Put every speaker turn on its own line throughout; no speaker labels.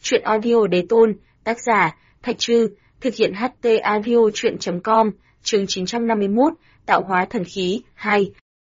Truyện audio đế tôn, tác giả, Thạch Trư, thực hiện HT audio truyện.com, chương 951, tạo hóa thần khí, 2.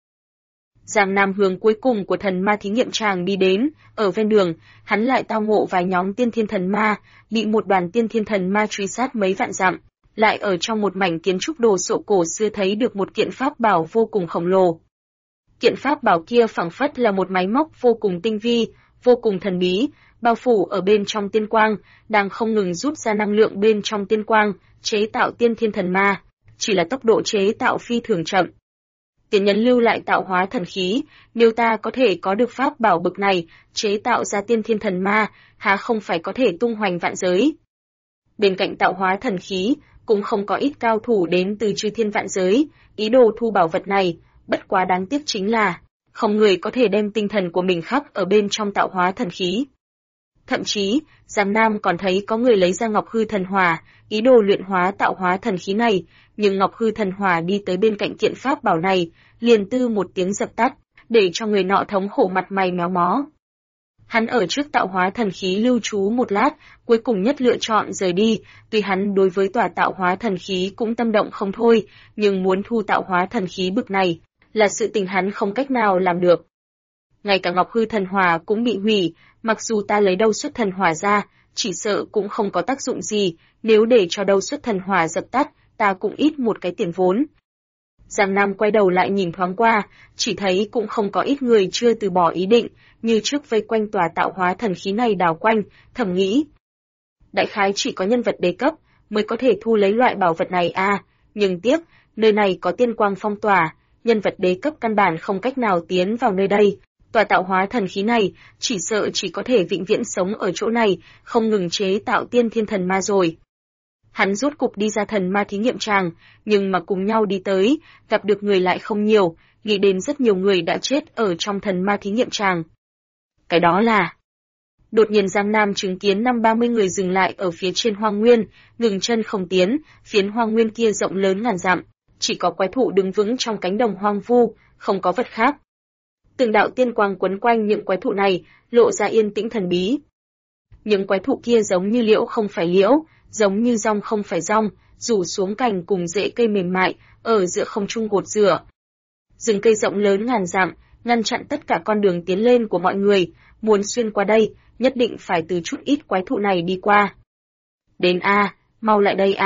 Giang Nam hướng cuối cùng của thần ma thí nghiệm tràng đi đến, ở ven đường, hắn lại tao ngộ vài nhóm tiên thiên thần ma, bị một đoàn tiên thiên thần ma truy sát mấy vạn dặm, lại ở trong một mảnh kiến trúc đồ sộ cổ xưa thấy được một kiện pháp bảo vô cùng khổng lồ. Kiện pháp bảo kia phảng phất là một máy móc vô cùng tinh vi, vô cùng thần bí, bao phủ ở bên trong tiên quang, đang không ngừng rút ra năng lượng bên trong tiên quang, chế tạo tiên thiên thần ma, chỉ là tốc độ chế tạo phi thường chậm. Tiền nhân lưu lại tạo hóa thần khí, nếu ta có thể có được pháp bảo bực này, chế tạo ra tiên thiên thần ma, há không phải có thể tung hoành vạn giới. Bên cạnh tạo hóa thần khí, cũng không có ít cao thủ đến từ chư thiên vạn giới, ý đồ thu bảo vật này, bất quá đáng tiếc chính là, không người có thể đem tinh thần của mình khắc ở bên trong tạo hóa thần khí. Thậm chí, Giang Nam còn thấy có người lấy ra Ngọc Hư Thần Hỏa, ý đồ luyện hóa tạo hóa thần khí này, nhưng Ngọc Hư Thần Hỏa đi tới bên cạnh kiện pháp bảo này, liền tư một tiếng dập tắt, để cho người nọ thống khổ mặt mày méo mó. Hắn ở trước tạo hóa thần khí lưu trú một lát, cuối cùng nhất lựa chọn rời đi, tuy hắn đối với tòa tạo hóa thần khí cũng tâm động không thôi, nhưng muốn thu tạo hóa thần khí bực này, là sự tình hắn không cách nào làm được. Ngay cả Ngọc Hư Thần Hỏa cũng bị hủy, mặc dù ta lấy đâu xuất thần hỏa ra, chỉ sợ cũng không có tác dụng gì, nếu để cho đâu xuất thần hỏa dập tắt, ta cũng ít một cái tiền vốn. Giang Nam quay đầu lại nhìn thoáng qua, chỉ thấy cũng không có ít người chưa từ bỏ ý định, như trước vây quanh tòa tạo hóa thần khí này đào quanh, thầm nghĩ. Đại khái chỉ có nhân vật đế cấp, mới có thể thu lấy loại bảo vật này nhưng tiếc, nơi này có tiên quang phong tỏa, nhân vật đế cấp căn bản không cách nào tiến vào nơi đây. Tòa tạo hóa thần khí này, chỉ sợ chỉ có thể vĩnh viễn sống ở chỗ này, không ngừng chế tạo tiên thiên thần ma rồi. Hắn rốt cục đi ra thần ma thí nghiệm tràng, nhưng mà cùng nhau đi tới, gặp được người lại không nhiều, nghĩ đến rất nhiều người đã chết ở trong thần ma thí nghiệm tràng. Cái đó là... Đột nhiên Giang Nam chứng kiến 50-30 người dừng lại ở phía trên hoang nguyên, ngừng chân không tiến, phiến hoang nguyên kia rộng lớn ngàn dặm, chỉ có quái thụ đứng vững trong cánh đồng hoang vu, không có vật khác. Từng đạo tiên quang quấn quanh những quái thụ này, lộ ra yên tĩnh thần bí. Những quái thụ kia giống như liễu không phải liễu, giống như rong không phải rong, rủ xuống cành cùng rễ cây mềm mại, ở giữa không trung gột rửa. Rừng cây rộng lớn ngàn dặm, ngăn chặn tất cả con đường tiến lên của mọi người, muốn xuyên qua đây, nhất định phải từ chút ít quái thụ này đi qua. Đến mau lại đây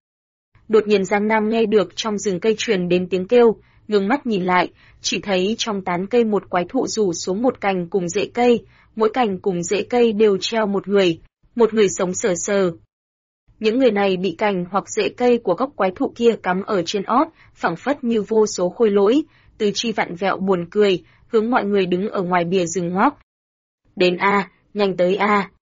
Đột nhiên Giang Nam nghe được trong rừng cây truyền đến tiếng kêu, ngưng mắt nhìn lại, chỉ thấy trong tán cây một quái thụ rủ xuống một cành cùng rễ cây, mỗi cành cùng rễ cây đều treo một người sống sờ sờ. Những người này bị cành hoặc rễ cây của gốc quái thụ kia cắm ở trên ót, phảng phất như vô số khôi lỗi, tứ chi vặn vẹo buồn cười, hướng mọi người đứng ở ngoài bìa rừng ngoác. Đến nhanh tới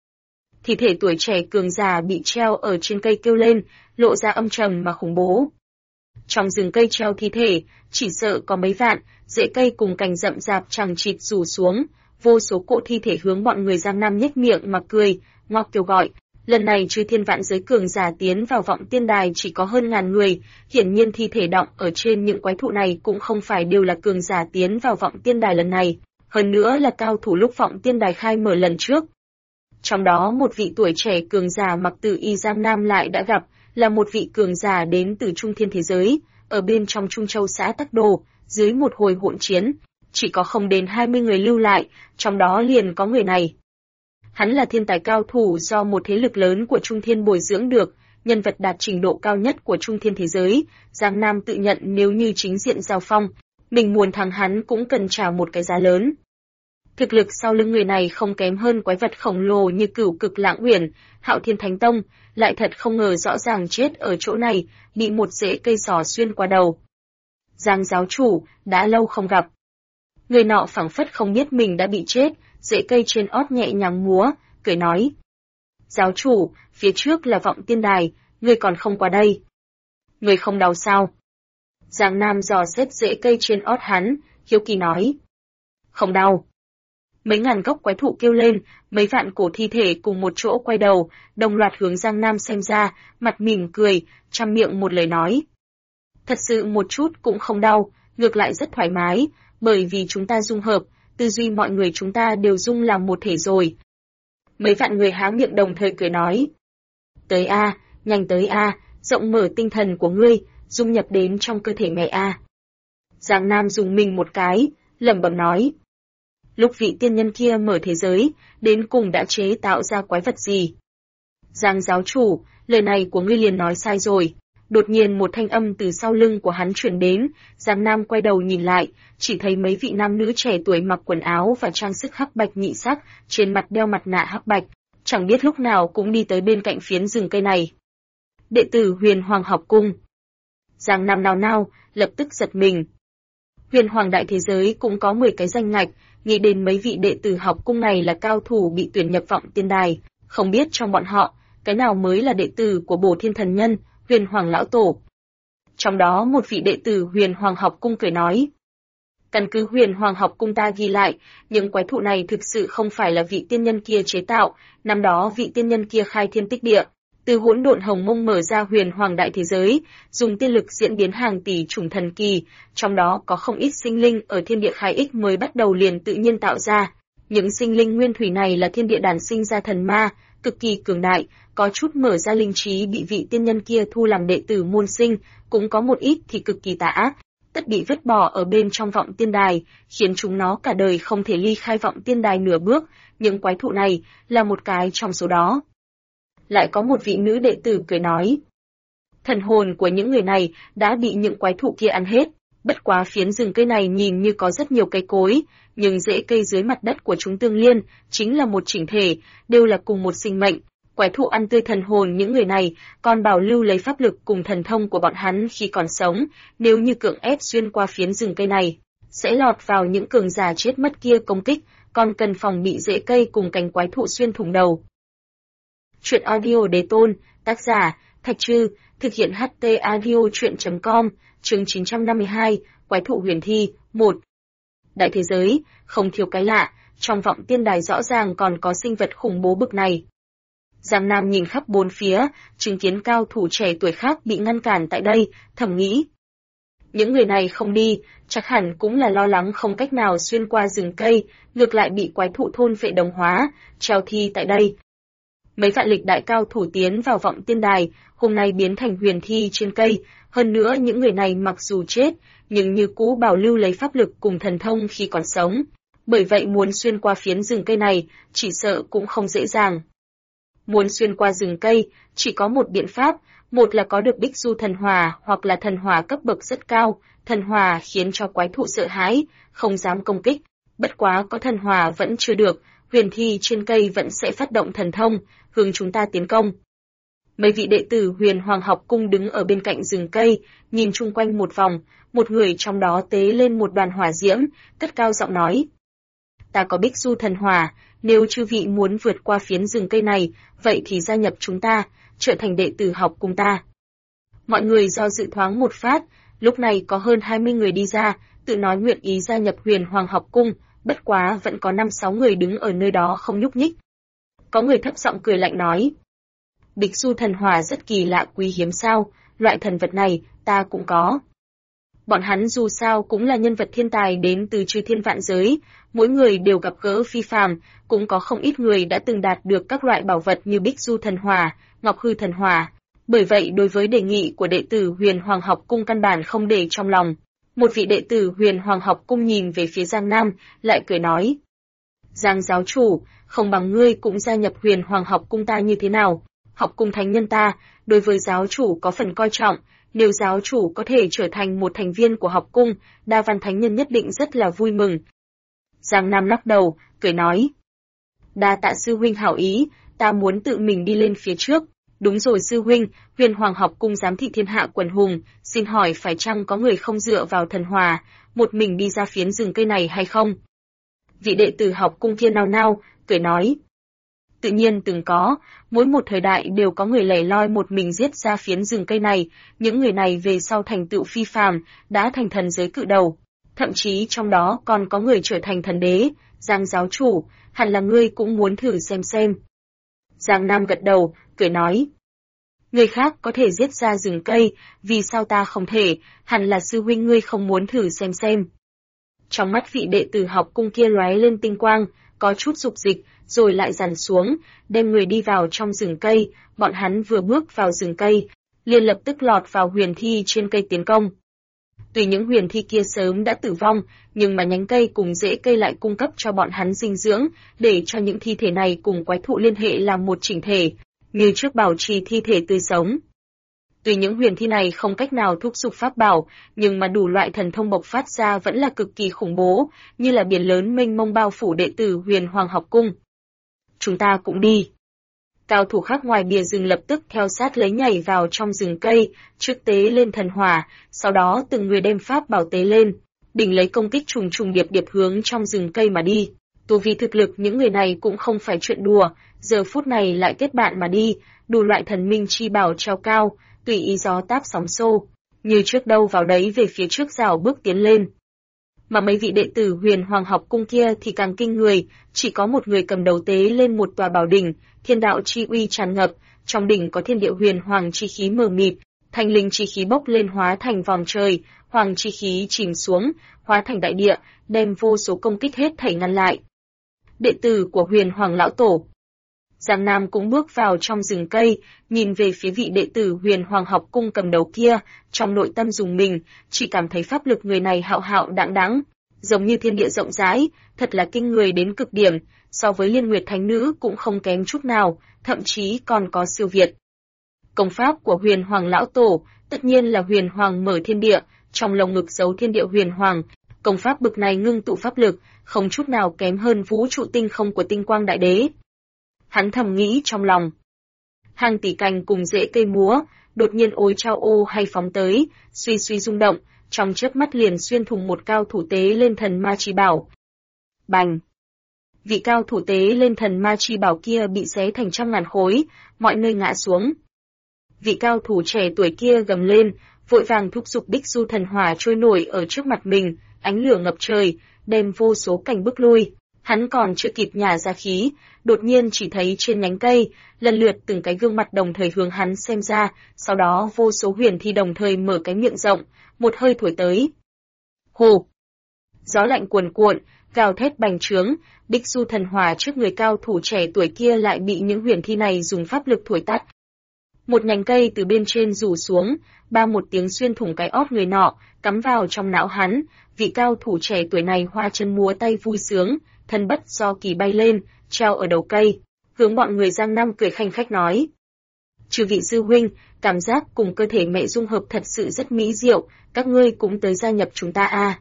Thi thể tuổi trẻ cường già bị treo ở trên cây kêu lên, lộ ra âm trầm mà khủng bố. Trong rừng cây treo thi thể, chỉ sợ có mấy vạn, rễ cây cùng cành rậm rạp chằng chịt rủ xuống, vô số cỗ thi thể hướng bọn người Giang Nam nhếch miệng mà cười, ngoác kêu gọi. Lần này chư thiên vạn giới cường giả tiến vào vọng tiên đài chỉ có hơn ngàn người, hiển nhiên thi thể đọng ở trên những quái thụ này cũng không phải đều là cường giả tiến vào vọng tiên đài lần này, hơn nữa là cao thủ lúc vọng tiên đài khai mở lần trước. Trong đó một vị tuổi trẻ cường giả mặc tử y Giang Nam lại đã gặp, là một vị cường giả đến từ trung thiên thế giới, ở bên trong Trung Châu xã Tắc Đồ, dưới một hồi hỗn chiến, chỉ có không đến 20 người lưu lại, trong đó liền có người này. Hắn là thiên tài cao thủ do một thế lực lớn của Trung Thiên bồi dưỡng được, nhân vật đạt trình độ cao nhất của Trung Thiên thế giới, Giang Nam tự nhận nếu như chính diện giao phong, mình muốn thắng hắn cũng cần trả một cái giá lớn. Thực lực sau lưng người này không kém hơn quái vật khổng lồ như Cửu Cực Lãng Uyển, Hạo Thiên Thánh Tông, lại thật không ngờ rõ ràng chết ở chỗ này, bị một rễ cây sỏ xuyên qua đầu. Giang giáo chủ, đã lâu không gặp. Người nọ phảng phất không biết mình đã bị chết, rễ cây trên ót nhẹ nhàng múa, cười nói. Giáo chủ, phía trước là vọng tiên đài, ngươi còn không qua đây. Ngươi không đau sao? Giang Nam dò xét rễ cây trên ót hắn, hiếu kỳ nói. Không đau. Mấy ngàn gốc quái thụ kêu lên, mấy vạn cổ thi thể cùng một chỗ quay đầu, đồng loạt hướng Giang Nam xem ra, mặt mỉm cười, trăm miệng một lời nói. Thật sự một chút cũng không đau, ngược lại rất thoải mái, bởi vì chúng ta dung hợp, tư duy mọi người chúng ta đều dung làm một thể rồi. Mấy vạn người há miệng đồng thời cười nói. Tới a, nhanh tới a, rộng mở tinh thần của ngươi, dung nhập đến trong cơ thể mẹ a. Giang Nam dùng mình một cái, lẩm bẩm nói. Lúc vị tiên nhân kia mở thế giới, đến cùng đã chế tạo ra quái vật gì? Giang giáo chủ, lời này của ngươi liền nói sai rồi. Đột nhiên một thanh âm từ sau lưng của hắn truyền đến, Giang Nam quay đầu nhìn lại, chỉ thấy mấy vị nam nữ trẻ tuổi mặc quần áo và trang sức hắc bạch nhị sắc, trên mặt đeo mặt nạ hắc bạch, chẳng biết lúc nào cũng đi tới bên cạnh phiến rừng cây này. Đệ tử Huyền Hoàng học cung. Giang Nam nao nao, lập tức giật mình. Huyền Hoàng đại thế giới cũng có 10 cái danh ngạch, nghĩ đến mấy vị đệ tử học cung này là cao thủ bị tuyển nhập vọng tiên đài, không biết trong bọn họ, cái nào mới là đệ tử của Bổ Thiên Thần Nhân, Huyền Hoàng lão tổ. Trong đó một vị đệ tử Huyền Hoàng học cung cười nói. Căn cứ Huyền Hoàng học cung ta ghi lại, những quái thụ này thực sự không phải là vị tiên nhân kia chế tạo, năm đó vị tiên nhân kia khai thiên tích địa, từ hỗn độn hồng mông mở ra Huyền Hoàng đại thế giới, dùng tiên lực diễn biến hàng tỷ chủng thần kỳ, trong đó có không ít sinh linh ở thiên địa khai ích mới bắt đầu liền tự nhiên tạo ra. Những sinh linh nguyên thủy này là thiên địa đản sinh ra thần ma, cực kỳ cường đại, có chút mở ra linh trí bị vị tiên nhân kia thu làm đệ tử môn sinh, cũng có một ít thì cực kỳ tà ác, tất bị vứt bỏ ở bên trong vọng tiên đài, khiến chúng nó cả đời không thể ly khai vọng tiên đài nửa bước, những quái thụ này là một cái trong số đó. Lại có một vị nữ đệ tử cười nói. Thần hồn của những người này đã bị những quái thụ kia ăn hết, bất quá phiến rừng cây này nhìn như có rất nhiều cây cối, nhưng rễ cây dưới mặt đất của chúng tương liên, chính là một chỉnh thể, đều là cùng một sinh mệnh. Quái thụ ăn tươi thần hồn những người này, còn bảo lưu lấy pháp lực cùng thần thông của bọn hắn khi còn sống, nếu như cưỡng ép xuyên qua phiến rừng cây này, sẽ lọt vào những cường giả chết mất kia công kích, còn cần phòng bị rễ cây cùng cành quái thụ xuyên thủng đầu. Truyện audio Đế Tôn, tác giả, Thạch Trư, thực hiện HT audio truyện.com, chương 952, Quái thụ huyền thi, 1. Đại thế giới, không thiếu cái lạ, trong vọng tiên đài rõ ràng còn có sinh vật khủng bố bực này. Giang Nam nhìn khắp bốn phía, chứng kiến cao thủ trẻ tuổi khác bị ngăn cản tại đây, thầm nghĩ. Những người này không đi, chắc hẳn cũng là lo lắng không cách nào xuyên qua rừng cây, ngược lại bị quái thụ thôn phệ đồng hóa, treo thi tại đây. Mấy vạn lịch đại cao thủ tiến vào vọng tiên đài, hôm nay biến thành huyền thi trên cây, hơn nữa những người này mặc dù chết, nhưng như cũ bảo lưu lấy pháp lực cùng thần thông khi còn sống. Bởi vậy muốn xuyên qua phiến rừng cây này, chỉ sợ cũng không dễ dàng. Muốn xuyên qua rừng cây, chỉ có một biện pháp, một là có được Bích Du thần hỏa hoặc là thần hỏa cấp bậc rất cao, thần hỏa khiến cho quái thụ sợ hãi, không dám công kích. Bất quá có thần hỏa vẫn chưa được, huyền thi trên cây vẫn sẽ phát động thần thông, hướng chúng ta tiến công. Mấy vị đệ tử Huyền Hoàng học cung đứng ở bên cạnh rừng cây, nhìn chung quanh một vòng, một người trong đó tế lên một đoàn hỏa diễm, cất cao giọng nói. Ta có Bích Du thần hỏa, nếu chư vị muốn vượt qua phiến rừng cây này, vậy thì gia nhập chúng ta, trở thành đệ tử học cùng ta. Mọi người do dự thoáng một phát, lúc này có hơn 20 người đi ra, tự nói nguyện ý gia nhập Huyền Hoàng học cung, bất quá vẫn có 5-6 người đứng ở nơi đó không nhúc nhích. Có người thấp giọng cười lạnh nói. Bích Du thần hỏa rất kỳ lạ quý hiếm sao, loại thần vật này, ta cũng có. Bọn hắn dù sao cũng là nhân vật thiên tài đến từ chư thiên vạn giới, mỗi người đều gặp gỡ phi phàm, cũng có không ít người đã từng đạt được các loại bảo vật như Bích Du thần hỏa, Ngọc Hư thần hỏa. Bởi vậy đối với đề nghị của đệ tử Huyền Hoàng học cung căn bản không để trong lòng. Một vị đệ tử Huyền Hoàng học cung nhìn về phía Giang Nam, lại cười nói. Giang giáo chủ, không bằng ngươi cũng gia nhập Huyền Hoàng học cung ta như thế nào? Học cung thánh nhân ta, đối với giáo chủ có phần coi trọng, nếu giáo chủ có thể trở thành một thành viên của học cung, Đa Văn thánh nhân nhất định rất là vui mừng. Giang Nam lắc đầu, cười nói. Đa tạ sư huynh hảo ý, ta muốn tự mình đi lên phía trước. Đúng rồi sư huynh, Huyền Hoàng học cung giám thị thiên hạ quần hùng, xin hỏi phải chăng có người không dựa vào thần hòa, một mình đi ra phiến rừng cây này hay không? Vị đệ tử học cung kia nao nao, cười nói. Tự nhiên từng có, mỗi một thời đại đều có người lẻ loi một mình giết ra phiến rừng cây này, những người này về sau thành tựu phi phàm, đã thành thần giới cự đầu. Thậm chí trong đó còn có người trở thành thần đế, Giang giáo chủ, hẳn là ngươi cũng muốn thử xem. Giang Nam gật đầu, cười nói. Người khác có thể giết ra rừng cây, vì sao ta không thể, hẳn là sư huynh ngươi không muốn thử xem. Trong mắt vị đệ tử học cung kia lóe lên tinh quang, có chút dục dịch, rồi lại dằn xuống, đem người đi vào trong rừng cây. Bọn hắn vừa bước vào rừng cây, liền lập tức lọt vào huyền thi trên cây tiến công. Tuy những huyền thi kia sớm đã tử vong, nhưng mà nhánh cây cùng rễ cây lại cung cấp cho bọn hắn dinh dưỡng, để cho những thi thể này cùng quái thụ liên hệ làm một chỉnh thể, như trước bảo trì thi thể tươi sống. Tuy những huyền thi này không cách nào thúc giục pháp bảo, nhưng mà đủ loại thần thông bộc phát ra vẫn là cực kỳ khủng bố, như là biển lớn mênh mông bao phủ đệ tử Huyền Hoàng học cung. Chúng ta cũng đi. Cao thủ khác ngoài bìa rừng lập tức theo sát lấy nhảy vào trong rừng cây, trước tế lên thần hỏa, sau đó từng người đem pháp bảo tế lên, đỉnh lấy công kích trùng trùng điệp điệp hướng trong rừng cây mà đi. Tu vi thực lực những người này cũng không phải chuyện đùa, giờ phút này lại kết bạn mà đi, đủ loại thần minh chi bảo treo cao, tùy ý gió táp sóng xô, như trước đâu vào đấy về phía trước rào bước tiến lên. Mà mấy vị đệ tử Huyền Hoàng học cung kia thì càng kinh người, chỉ có một người cầm đầu tế lên một tòa bảo đỉnh, thiên đạo chi uy tràn ngập, trong đỉnh có thiên địa huyền hoàng chi khí mờ mịt, thanh linh chi khí bốc lên hóa thành vòng trời, hoàng chi khí chìm xuống, hóa thành đại địa, đem vô số công kích hết thảy ngăn lại. Đệ tử của Huyền Hoàng lão tổ. Giang Nam cũng bước vào trong rừng cây, nhìn về phía vị đệ tử Huyền Hoàng học cung cầm đầu kia, trong nội tâm rùng mình, chỉ cảm thấy pháp lực người này hạo hạo đãng đãng, giống như thiên địa rộng rãi, thật là kinh người đến cực điểm, so với Liên Nguyệt Thánh Nữ cũng không kém chút nào, thậm chí còn có siêu việt. Công pháp của Huyền Hoàng lão tổ, tất nhiên là Huyền Hoàng mở thiên địa, trong lồng ngực giấu thiên địa huyền hoàng, công pháp bực này ngưng tụ pháp lực, không chút nào kém hơn vũ trụ tinh không của Tinh Quang Đại Đế. Hắn thầm nghĩ trong lòng. Hàng tỷ cành cùng rễ cây múa, đột nhiên ối trao ô hay phóng tới, suy suy rung động, trong chớp mắt liền xuyên thủng một cao thủ tế lên thần ma chi bảo. Bành! Vị cao thủ tế lên thần ma chi bảo kia bị xé thành trăm ngàn khối, mọi nơi ngã xuống. Vị cao thủ trẻ tuổi kia gầm lên, vội vàng thúc giục Bích Du thần hỏa trôi nổi ở trước mặt mình, ánh lửa ngập trời, đem vô số cành bức lui. Hắn còn chưa kịp nhả ra khí, đột nhiên chỉ thấy trên nhánh cây, lần lượt từng cái gương mặt đồng thời hướng hắn xem ra, sau đó vô số huyền thi đồng thời mở cái miệng rộng, một hơi thổi tới. Hù! Gió lạnh cuồn cuộn, gào thét bành trướng, Bích Du thần hỏa trước người cao thủ trẻ tuổi kia lại bị những huyền thi này dùng pháp lực thổi tắt. Một nhánh cây từ bên trên rủ xuống, ba một tiếng xuyên thủng cái ót người nọ, cắm vào trong não hắn, vị cao thủ trẻ tuổi này hoa chân múa tay vui sướng, thân bất do kỳ bay lên, treo ở đầu cây, hướng bọn người Giang Nam cười khanh khách nói. Chư vị sư huynh, cảm giác cùng cơ thể mẹ dung hợp thật sự rất mỹ diệu, các ngươi cũng tới gia nhập chúng ta à.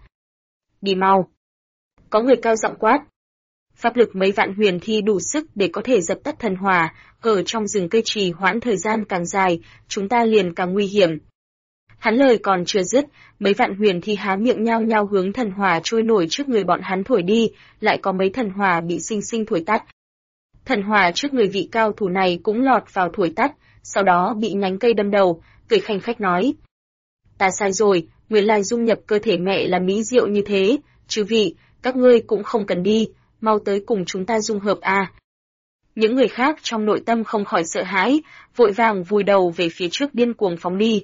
Đi mau. Có người cao giọng quát. Pháp lực mấy vạn huyền thi đủ sức để có thể dập tắt thần hỏa, ở trong rừng cây trì hoãn thời gian càng dài, chúng ta liền càng nguy hiểm. Hắn lời còn chưa dứt, mấy vạn huyền thi há miệng nhao nhao hướng thần hỏa trôi nổi trước người bọn hắn thổi đi, lại có mấy thần hỏa bị sinh sinh thổi tắt. Thần hỏa trước người vị cao thủ này cũng lọt vào thổi tắt, sau đó bị nhánh cây đâm đầu, cười khanh khách nói. Ta sai rồi, nguyên lai dung nhập cơ thể mẹ là mỹ diệu như thế, chư vị, các ngươi cũng không cần đi, mau tới cùng chúng ta dung hợp à. Những người khác trong nội tâm không khỏi sợ hãi, vội vàng vùi đầu về phía trước điên cuồng phóng đi.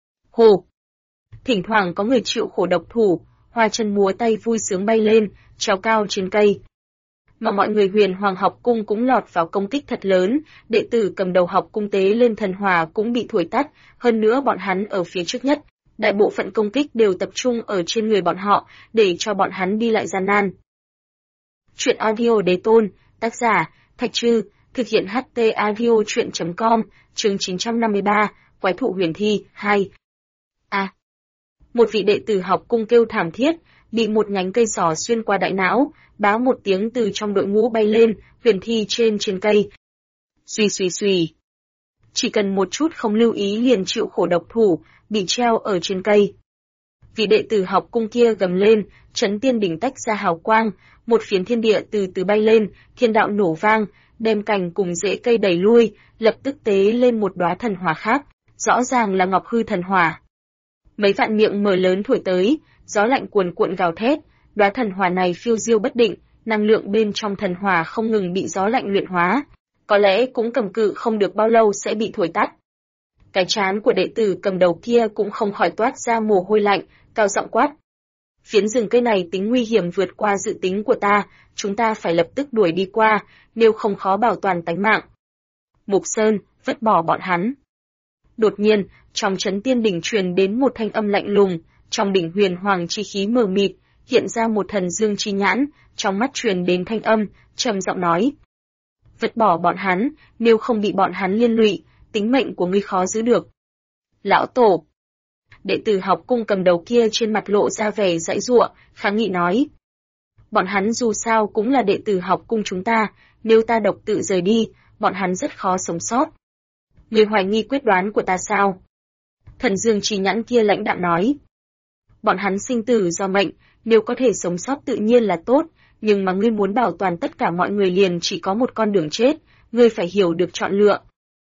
Hồ! Thỉnh thoảng có người chịu khổ độc thủ, hoa chân múa tay vui sướng bay lên, treo cao trên cây. Mà mọi người Huyền Hoàng học cung cũng lọt vào công kích thật lớn, đệ tử cầm đầu học cung tế lên thần hỏa cũng bị thổi tắt, hơn nữa bọn hắn ở phía trước nhất, đại bộ phận công kích đều tập trung ở trên người bọn họ, để cho bọn hắn đi lại gian nan. Truyện audio Đế Tôn, tác giả, Thạch Trư, thực hiện HT audio truyện.com, chương 953, Quái thụ huyền thi, 2. Một vị đệ tử học cung kêu thảm thiết, bị một nhánh cây sỏ xuyên qua đại não, báo một tiếng từ trong đội ngũ bay lên, huyền thi trên cây. Suy suy suy. Chỉ cần một chút không lưu ý liền chịu khổ độc thủ, bị treo ở trên cây. Vị đệ tử học cung kia gầm lên, chấn tiên đỉnh tách ra hào quang, một phiến thiên địa từ từ bay lên, thiên đạo nổ vang, đem cành cùng rễ cây đẩy lui, lập tức tế lên một đóa thần hỏa khác, rõ ràng là Ngọc Hư thần hỏa. Mấy vạn miệng mở lớn thổi tới, gió lạnh cuồn cuộn gào thét, đóa thần hỏa này phiêu diêu bất định, năng lượng bên trong thần hỏa không ngừng bị gió lạnh luyện hóa, có lẽ cũng cầm cự không được bao lâu sẽ bị thổi tắt. Cái trán của đệ tử cầm đầu kia cũng không khỏi toát ra mồ hôi lạnh, cao giọng quát. Phiến rừng cây này tính nguy hiểm vượt qua dự tính của ta, chúng ta phải lập tức đuổi đi qua, nếu không khó bảo toàn tánh mạng. Mục Sơn, vứt bỏ bọn hắn. Đột nhiên, trong trấn tiên đỉnh truyền đến một thanh âm lạnh lùng, trong đỉnh huyền hoàng chi khí mờ mịt, hiện ra một thần dương chi nhãn, trong mắt truyền đến thanh âm, trầm giọng nói. Vứt bỏ bọn hắn, nếu không bị bọn hắn liên lụy, tính mệnh của ngươi khó giữ được. Lão Tổ. Đệ tử học cung cầm đầu kia trên mặt lộ ra vẻ giãy giụa, kháng nghị nói. Bọn hắn dù sao cũng là đệ tử học cung chúng ta, nếu ta độc tự rời đi, bọn hắn rất khó sống sót. Ngươi hoài nghi quyết đoán của ta sao? Thần dương chi nhãn kia lãnh đạm nói. Bọn hắn sinh tử do mệnh, nếu có thể sống sót tự nhiên là tốt, nhưng mà ngươi muốn bảo toàn tất cả mọi người liền chỉ có một con đường chết, ngươi phải hiểu được chọn lựa.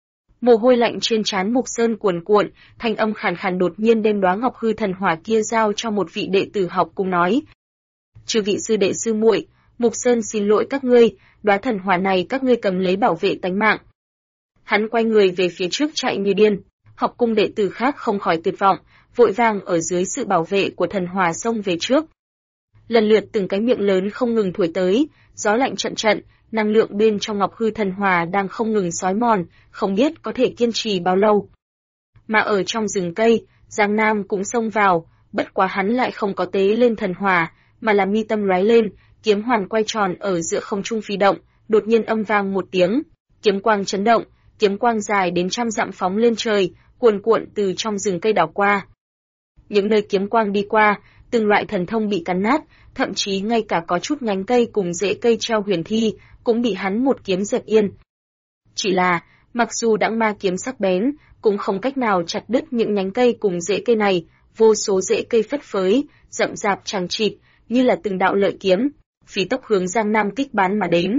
Mồ hôi lạnh trên trán Mục Sơn cuồn cuộn, thanh âm khàn khàn đột nhiên đem đóa ngọc hư thần hỏa kia giao cho một vị đệ tử học cung nói. Chư vị sư đệ sư muội, Mục Sơn xin lỗi các ngươi, đóa thần hỏa này các ngươi cầm lấy bảo vệ tánh mạng. Hắn quay người về phía trước chạy như điên, học cung đệ tử khác không khỏi tuyệt vọng, vội vàng ở dưới sự bảo vệ của thần hỏa xông về trước. Lần lượt từng cái miệng lớn không ngừng thổi tới, gió lạnh trận trận, năng lượng bên trong ngọc hư thần hỏa đang không ngừng xói mòn, không biết có thể kiên trì bao lâu. Mà ở trong rừng cây, Giang Nam cũng xông vào, bất quá hắn lại không có tế lên thần hỏa, mà là mi tâm lóe lên, kiếm hoàn quay tròn ở giữa không trung phi động, đột nhiên âm vang một tiếng, kiếm quang chấn động, kiếm quang dài đến trăm dặm phóng lên trời, cuồn cuộn từ trong rừng cây đảo qua. Những nơi kiếm quang đi qua, từng loại thần thông bị cắn nát, thậm chí ngay cả có chút nhánh cây cùng rễ cây treo huyền thi, cũng bị hắn một kiếm dẹp yên. Chỉ là, mặc dù đãng ma kiếm sắc bén, cũng không cách nào chặt đứt những nhánh cây cùng rễ cây này, vô số rễ cây phất phới, rậm rạp chằng chịt, như là từng đạo lợi kiếm, phi tốc hướng Giang Nam kích bắn mà đến.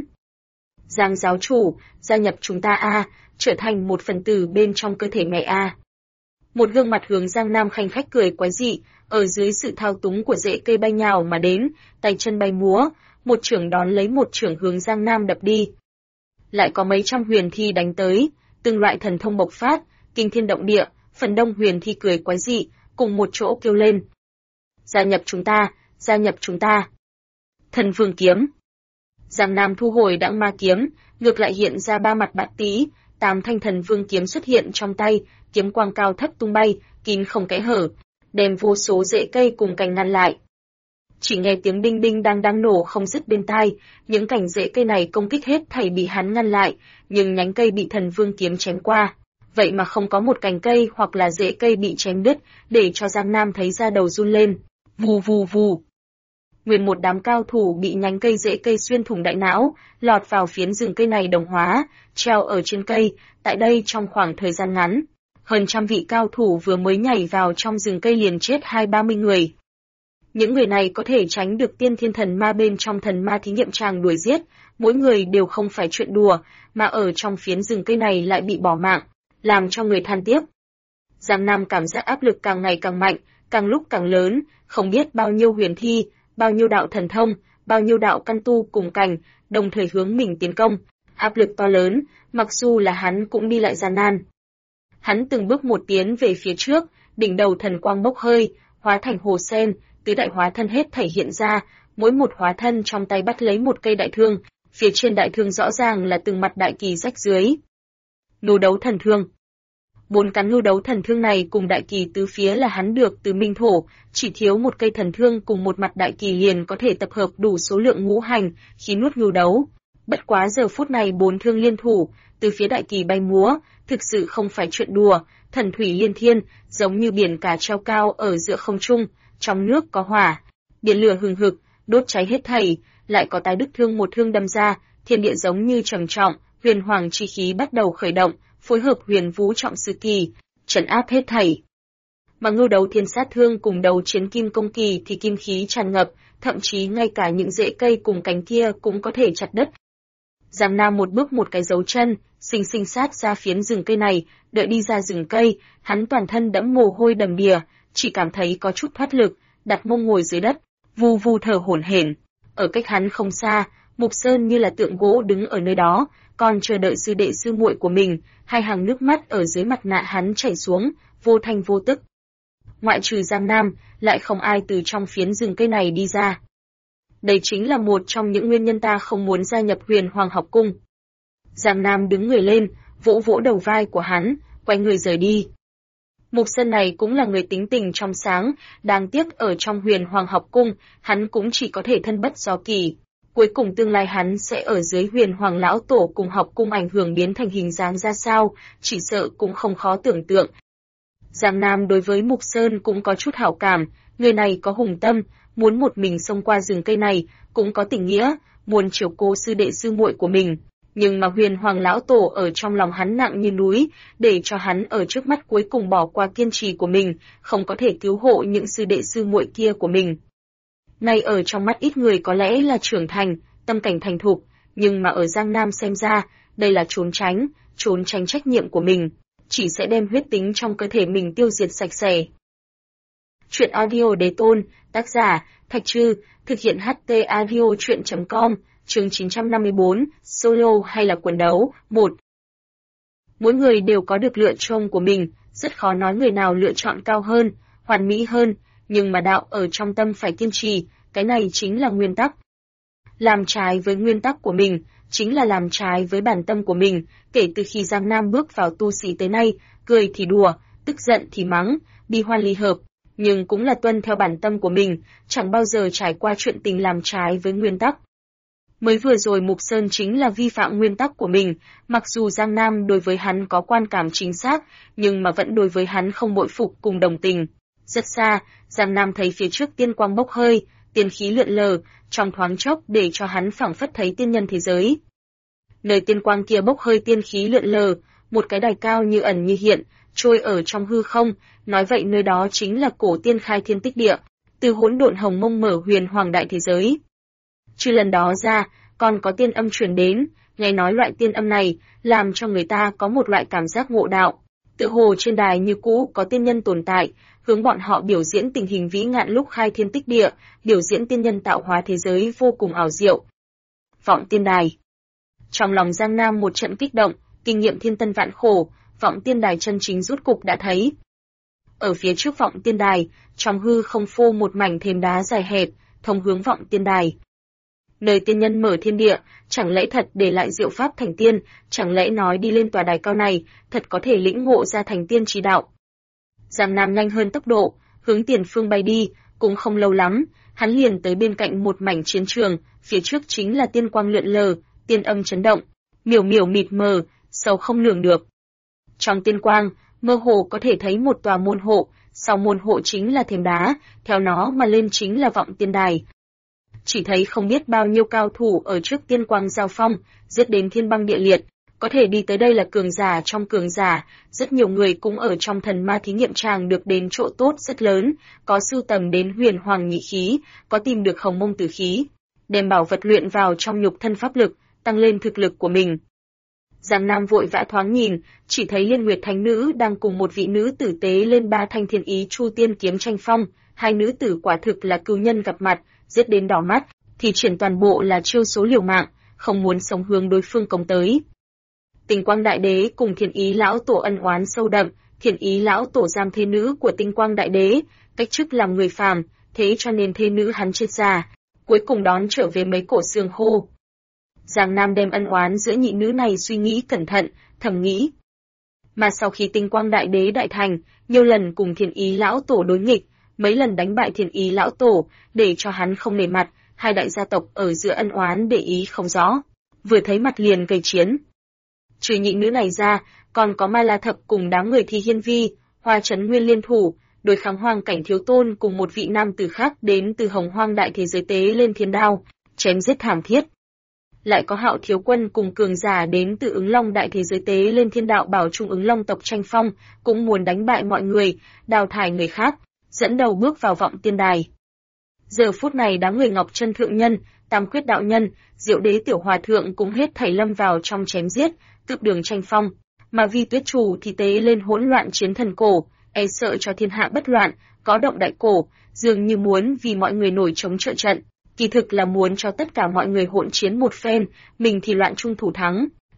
Giang giáo chủ, gia nhập chúng ta a, trở thành một phần tử bên trong cơ thể mẹ a. Một gương mặt hướng Giang Nam khanh khách cười quái dị, ở dưới sự thao túng của rễ cây bay nhào mà đến, tay chân bay múa, một chưởng đón lấy một chưởng hướng Giang Nam đập đi. Lại có mấy trăm huyền thi đánh tới, từng loại thần thông bộc phát, kinh thiên động địa, phần đông huyền thi cười quái dị, cùng một chỗ kêu lên. Gia nhập chúng ta, gia nhập chúng ta. Thần vương kiếm. Giang Nam thu hồi đãng ma kiếm, ngược lại hiện ra ba mặt bát tí, 8 thanh thần vương kiếm xuất hiện trong tay, kiếm quang cao thấp tung bay, kín không kẽ hở, đem vô số rễ cây cùng cành ngăn lại. Chỉ nghe tiếng đinh đinh đang nổ không dứt bên tai, những cành rễ cây này công kích hết thảy bị hắn ngăn lại, nhưng nhánh cây bị thần vương kiếm chém qua, vậy mà không có một cành cây hoặc là rễ cây bị chém đứt, để cho Giang Nam thấy da đầu run lên. Vù vù vù. Nguyên một đám cao thủ bị nhánh cây rễ cây xuyên thủng đại não, lọt vào phiến rừng cây này đồng hóa, treo ở trên cây, tại đây trong khoảng thời gian ngắn. Hơn trăm vị cao thủ vừa mới nhảy vào trong rừng cây liền chết 20-30 người. Những người này có thể tránh được tiên thiên thần ma bên trong thần ma thí nghiệm tràng đuổi giết, mỗi người đều không phải chuyện đùa, mà ở trong phiến rừng cây này lại bị bỏ mạng, làm cho người than tiếc. Giang Nam cảm giác áp lực càng ngày càng mạnh, càng lúc càng lớn, không biết bao nhiêu huyền thi, bao nhiêu đạo thần thông, bao nhiêu đạo căn tu cùng cảnh, đồng thời hướng mình tiến công, áp lực to lớn, mặc dù là hắn cũng đi lại gian nan. Hắn từng bước một tiến về phía trước, đỉnh đầu thần quang bốc hơi, hóa thành hồ sen, tứ đại hóa thân hết thể hiện ra, mỗi một hóa thân trong tay bắt lấy một cây đại thương, phía trên đại thương rõ ràng là từng mặt đại kỳ rách dưới. Ngưu đấu thần thương. 4 cán ngưu đấu thần thương này cùng đại kỳ tứ phía là hắn được từ Minh Thổ, chỉ thiếu một cây thần thương cùng một mặt đại kỳ liền có thể tập hợp đủ số lượng ngũ hành, khí nuốt ngưu đấu. Bất quá giờ phút này 4 thương liên thủ, từ phía đại kỳ bay múa, thực sự không phải chuyện đùa, thần thủy liên thiên, giống như biển cả treo cao ở giữa không trung, trong nước có hỏa, biển lửa hừng hực, đốt cháy hết thảy, lại có tái đức thương một thương đâm ra, thiên địa giống như trầm trọng, huyền hoàng chi khí bắt đầu khởi động, phối hợp huyền vũ trọng sư kỳ, trấn áp hết thảy. Mà ngưu đấu thiên sát thương cùng đầu chiến kim công kỳ thì kim khí tràn ngập, thậm chí ngay cả những rễ cây cùng cánh kia cũng có thể chặt đất. Giang Nam một bước một cái dấu chân, xinh xinh sát ra phiến rừng cây này, đợi đi ra rừng cây, hắn toàn thân đẫm mồ hôi đầm đìa, chỉ cảm thấy có chút thoát lực, đặt mông ngồi dưới đất, vu vu thở hổn hển. Ở cách hắn không xa, Mục Sơn như là tượng gỗ đứng ở nơi đó, còn chờ đợi sư đệ sư muội của mình, hai hàng nước mắt ở dưới mặt nạ hắn chảy xuống, vô thanh vô tức. ngoại trừ Giang Nam, lại không ai từ trong phiến rừng cây này đi ra. Đây chính là một trong những nguyên nhân ta không muốn gia nhập Huyền Hoàng học cung. Giang Nam đứng người lên, vỗ vỗ đầu vai của hắn, quay người rời đi. Mục Sơn này cũng là người tính tình trong sáng, đáng tiếc ở trong Huyền Hoàng học cung, hắn cũng chỉ có thể thân bất do kỳ. Cuối cùng tương lai hắn sẽ ở dưới Huyền Hoàng lão tổ cùng học cung ảnh hưởng biến thành hình dáng ra sao, chỉ sợ cũng không khó tưởng tượng. Giang Nam đối với Mục Sơn cũng có chút hảo cảm, người này có hùng tâm, muốn một mình xông qua rừng cây này, cũng có tình nghĩa, muốn chiều cố sư đệ sư muội của mình. Nhưng mà Huyền Hoàng lão tổ ở trong lòng hắn nặng như núi, để cho hắn ở trước mắt cuối cùng bỏ qua kiên trì của mình, không có thể cứu hộ những sư đệ sư muội kia của mình. Ngay ở trong mắt ít người có lẽ là trưởng thành, tâm cảnh thành thục, nhưng mà ở Giang Nam xem ra, đây là trốn tránh trách nhiệm của mình, chỉ sẽ đem huyết tính trong cơ thể mình tiêu diệt sạch sẽ. Chuyện audio đề tôn, tác giả, Thạch Trư, thực hiện HT audio chuyện.com, chương 954, solo hay là quần đấu, 1. Mỗi người đều có được lựa chọn của mình, rất khó nói người nào lựa chọn cao hơn, hoàn mỹ hơn, nhưng mà đạo ở trong tâm phải kiên trì, cái này chính là nguyên tắc. Làm trái với nguyên tắc của mình, chính là làm trái với bản tâm của mình, kể từ khi Giang Nam bước vào tu sĩ tới nay, cười thì đùa, tức giận thì mắng, bi hoan ly hợp, nhưng cũng là tuân theo bản tâm của mình, chẳng bao giờ trải qua chuyện tình làm trái với nguyên tắc. Mới vừa rồi Mục Sơn chính là vi phạm nguyên tắc của mình, mặc dù Giang Nam đối với hắn có quan cảm chính xác, nhưng mà vẫn đối với hắn không bội phục cùng đồng tình. Rất xa, Giang Nam thấy phía trước tiên quang bốc hơi, tiên khí lượn lờ, trong thoáng chốc để cho hắn phảng phất thấy tiên nhân thế giới. Nơi tiên quang kia bốc hơi tiên khí lượn lờ, một cái đài cao như ẩn như hiện, trôi ở trong hư không, nói vậy nơi đó chính là cổ tiên khai thiên tích địa, từ hỗn độn hồng mông mở huyền hoàng đại thế giới. Trừ lần đó ra, còn có tiên âm truyền đến, nghe nói loại tiên âm này, làm cho người ta có một loại cảm giác ngộ đạo. Tựa hồ trên đài như cũ có tiên nhân tồn tại, hướng bọn họ biểu diễn tình hình vĩ ngạn lúc khai thiên tích địa, biểu diễn tiên nhân tạo hóa thế giới vô cùng ảo diệu. Vọng tiên đài. Trong lòng Giang Nam một trận kích động, kinh nghiệm thiên tân vạn khổ, vọng tiên đài chân chính rút cục đã thấy. Ở phía trước vọng tiên đài, trong hư không phô một mảnh thềm đá dài hẹp, thông hướng vọng tiên đài. Nơi tiên nhân mở thiên địa, chẳng lẽ thật để lại diệu pháp thành tiên, chẳng lẽ nói đi lên tòa đài cao này, thật có thể lĩnh ngộ ra thành tiên chỉ đạo. Giang Nam nhanh hơn tốc độ, hướng tiền phương bay đi, cũng không lâu lắm, hắn liền tới bên cạnh một mảnh chiến trường, phía trước chính là tiên quang lượn lờ, tiên âm chấn động, miểu miểu mịt mờ, sâu không lường được. Trong tiên quang, mơ hồ có thể thấy một tòa môn hộ, sau môn hộ chính là thềm đá, theo nó mà lên chính là vọng tiên đài. Chỉ thấy không biết bao nhiêu cao thủ ở trước tiên quang giao phong, giết đến thiên băng địa liệt, có thể đi tới đây là cường giả trong cường giả, rất nhiều người cũng ở trong thần ma thí nghiệm tràng được đến chỗ tốt rất lớn, có sưu tầm đến huyền hoàng nhị khí, có tìm được hồng mông tử khí, đem bảo vật luyện vào trong nhục thân pháp lực, tăng lên thực lực của mình. Giang Nam vội vã thoáng nhìn, chỉ thấy Liên Nguyệt Thánh Nữ đang cùng một vị nữ tử tế lên ba thanh thiên ý chu tiên kiếm tranh phong, hai nữ tử quả thực là cừu nhân gặp mặt, giết đến đỏ mắt, thì triển toàn bộ là chiêu số liều mạng, không muốn sống hướng đối phương công tới. Tinh Quang Đại Đế cùng Thiên Ý lão tổ ân oán sâu đậm, Thiên Ý lão tổ giam thê nữ của Tinh Quang Đại Đế, cách chức làm người phàm, thế cho nên thê nữ hắn chết già, cuối cùng đón trở về mấy cổ xương khô. Giang Nam đem ân oán giữa nhị nữ này suy nghĩ cẩn thận, thầm nghĩ. Mà sau khi Tinh Quang Đại Đế đại thành, nhiều lần cùng Thiên Ý lão tổ đối nghịch, mấy lần đánh bại Thiên Ý lão tổ, để cho hắn không nể mặt, hai đại gia tộc ở giữa ân oán để ý không rõ, vừa thấy mặt liền gây chiến. Trừ nhị nữ này ra, còn có Mai La Thập cùng đám người Thi Hiên Vi, Hoa Trấn Nguyên liên thủ, đối kháng Hoang Cảnh Thiếu Tôn cùng một vị nam tử khác đến từ Hồng Hoang đại thế giới tế lên thiên đao, chém giết thảm thiết. Lại có Hạo Thiếu Quân cùng cường giả đến từ Ứng Long đại thế giới tế lên thiên đạo bảo trung Ứng Long tộc tranh phong, cũng muốn đánh bại mọi người, đào thải người khác, dẫn đầu bước vào vọng tiên đài. Giờ phút này đám người Ngọc Chân Thượng Nhân, Tam Quyết Đạo Nhân, Diệu Đế Tiểu Hòa Thượng cũng hết thảy lâm vào trong chém giết, cướp đường tranh phong, mà Vi Tuyết Chủ thì tế lên hỗn loạn chiến thần cổ, e sợ cho thiên hạ bất loạn, có động đại cổ, dường như muốn vì mọi người nổi chống trợ trận, kỳ thực là muốn cho tất cả mọi người hỗn chiến một phen, mình thì loạn trung thủ thắng.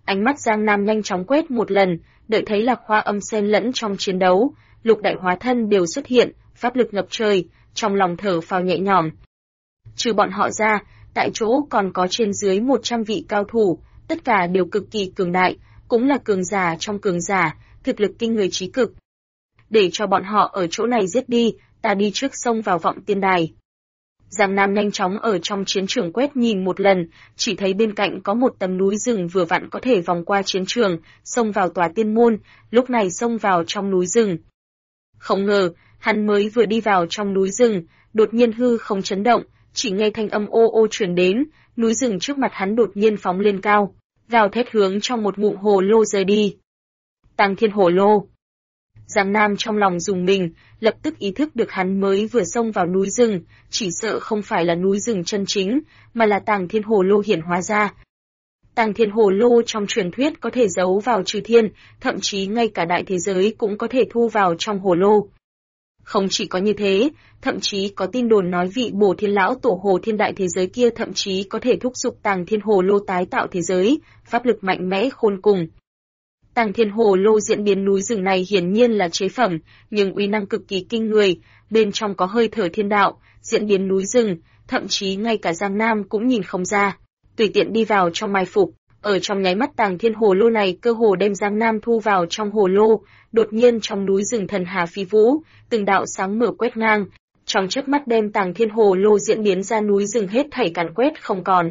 Ánh mắt Giang Nam nhanh chóng quét một lần, đợi thấy là Khoa Âm xen lẫn trong chiến đấu, lục đại hóa thân đều xuất hiện, pháp lực ngập trời, trong lòng thở phào nhẹ nhõm. Trừ bọn họ ra, tại chỗ còn có trên dưới 100 vị cao thủ, tất cả đều cực kỳ cường đại, cũng là cường giả trong cường giả, thực lực kinh người trí cực. Để cho bọn họ ở chỗ này giết đi, ta đi trước xông vào vọng tiên đài. Giang Nam nhanh chóng ở trong chiến trường quét nhìn một lần, chỉ thấy bên cạnh có một tấm núi rừng vừa vặn có thể vòng qua chiến trường, xông vào tòa tiên môn, lúc này xông vào trong núi rừng. Không ngờ, hắn mới vừa đi vào trong núi rừng, đột nhiên hư không chấn động, chỉ nghe thanh âm ô ô truyền đến, núi rừng trước mặt hắn đột nhiên phóng lên cao, gào thét hướng trong một ngụm hồ lô rơi đi. Tàng Thiên Hồ Lô. Giang Nam trong lòng rùng mình, lập tức ý thức được hắn mới vừa xông vào núi rừng, chỉ sợ không phải là núi rừng chân chính, mà là Tàng Thiên Hồ Lô hiển hóa ra. Tàng Thiên Hồ Lô trong truyền thuyết có thể giấu vào chư thiên, thậm chí ngay cả đại thế giới cũng có thể thu vào trong hồ lô. Không chỉ có như thế, thậm chí có tin đồn nói vị Bổ Thiên Lão Tổ Hồ Thiên đại thế giới kia thậm chí có thể thúc giục Tàng Thiên Hồ Lô tái tạo thế giới, pháp lực mạnh mẽ khôn cùng. Tàng Thiên Hồ Lô diễn biến núi rừng này hiển nhiên là chế phẩm, nhưng uy năng cực kỳ kinh người, bên trong có hơi thở thiên đạo, diễn biến núi rừng, thậm chí ngay cả Giang Nam cũng nhìn không ra. Tùy tiện đi vào trong mai phục, ở trong nháy mắt Tàng Thiên Hồ Lô này cơ hồ đem Giang Nam thu vào trong hồ lô, đột nhiên trong núi rừng thần hà phi vũ, từng đạo sáng mở quét ngang, trong chớp mắt đem Tàng Thiên Hồ Lô diễn biến ra núi rừng hết thảy càn quét không còn.